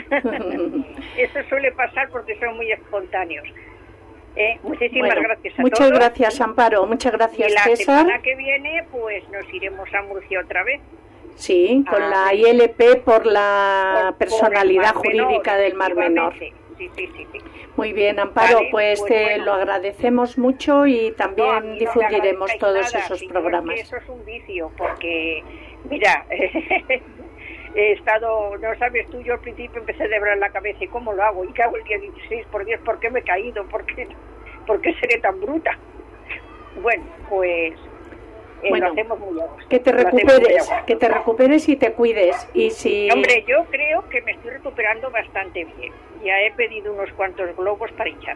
Eso suele pasar porque son muy espontáneos. Eh, muchísimas bueno, gracias a muchas todos. Muchas gracias, Amparo. Muchas gracias, y la César. semana que viene, pues nos iremos a Murcia otra vez. Sí, con ah, la I L P por la por, personalidad por jurídica menor, del Mar Menor. Sí, sí, sí, sí. Muy bien, Amparo, vale, pues, pues te bueno. lo agradecemos mucho y también no, difundiremos no todos nada, esos sino programas. Que eso es un vicio, porque, mira, he estado, no sabes tú, yo al principio empecé a debrar la cabeza y cómo lo hago, y qué hago el día dieciséis, por Dios, ¿por qué me he caído? ¿Por qué, por qué seré tan bruta? Bueno, pues... Eh, bueno, lo hacemos muy a gusto. Que te recuperes, que te recuperes y te cuides. Y si... Hombre, yo creo que me estoy recuperando bastante bien. Ya he pedido unos cuantos globos para hinchar.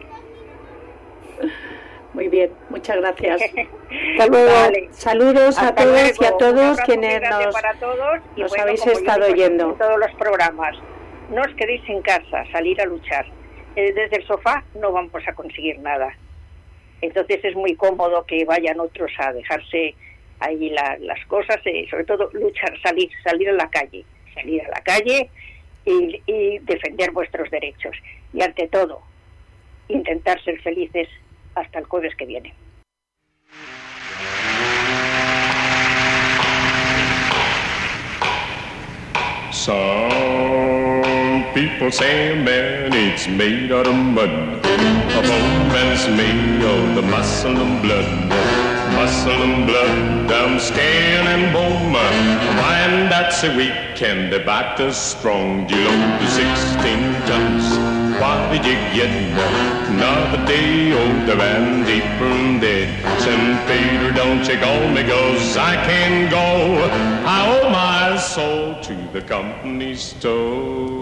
Muy bien, muchas gracias. Hasta luego. Vale. Saludos Hasta a todos luego. y a todos quienes nos, para todos y nos bueno, habéis como estado yo oyendo. En todos los programas. No os quedéis en casa, salir a luchar. Eh, desde el sofá no vamos a conseguir nada. Entonces es muy cómodo que vayan otros a dejarse ahí la, las cosas, eh, sobre todo luchar, salir, salir a la calle, salir a la calle y, y defender vuestros derechos. Y ante todo, intentar ser felices hasta el jueves que viene. Some people say man it's made out of mud. A bone man's made of the muscle and blood. Muscle and blood, um, skin and bone. Mind that's a weak and the batter's strong. You load the sixteen tons. Why did you get another day older and deeper and dead? Saint Peter, don't you go me, 'cause I can go. I owe my soul to the company store.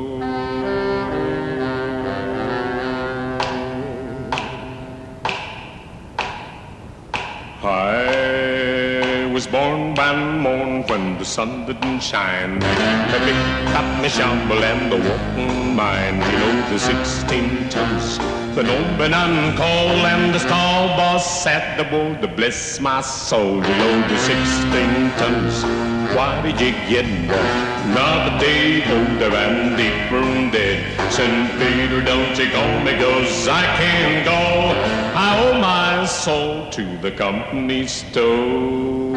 I was born by morn when when the sun didn't shine. I picked up my shovel and the walking mine. You know the sixteen tons, the open and cold, and the stall boss sat aboard the bless my soul. You know the sixteen tons. Why did you get another day older and deeper and dead? Saint Peter, don't you call me, 'cause I can't go. I owe my soul to the company store.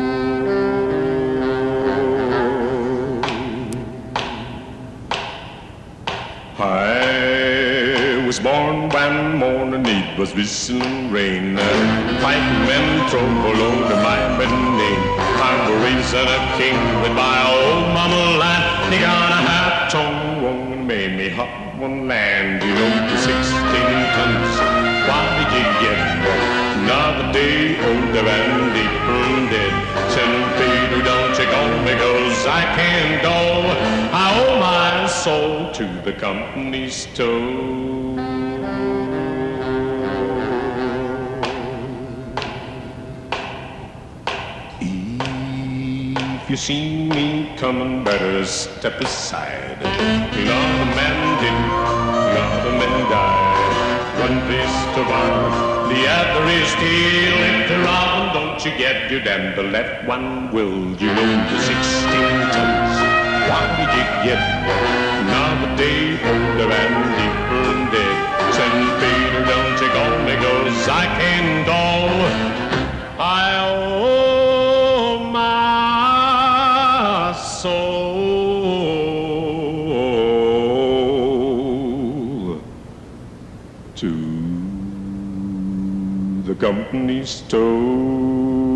I was born one morning, it was whistling rain, fighting men trouble over my name. I'm raising a king with my old mama land. They got a half tongue wrong and made me hot one land. You know the sixteen tons. Why did you get another day older and deeper and dead? Saint Peter, don't you go, because I can't go. I owe my soul to the company store. If you see me coming, better step aside. Lot of men did, lot of men died. One is to rob, the other is steal. If they're robbing, don't you get you, then the left one will. You know the sixteen tons. Why did you get another day older and deeper and dead? Saint Peter, don't you go, because I can't go. I owe my soul to the company store.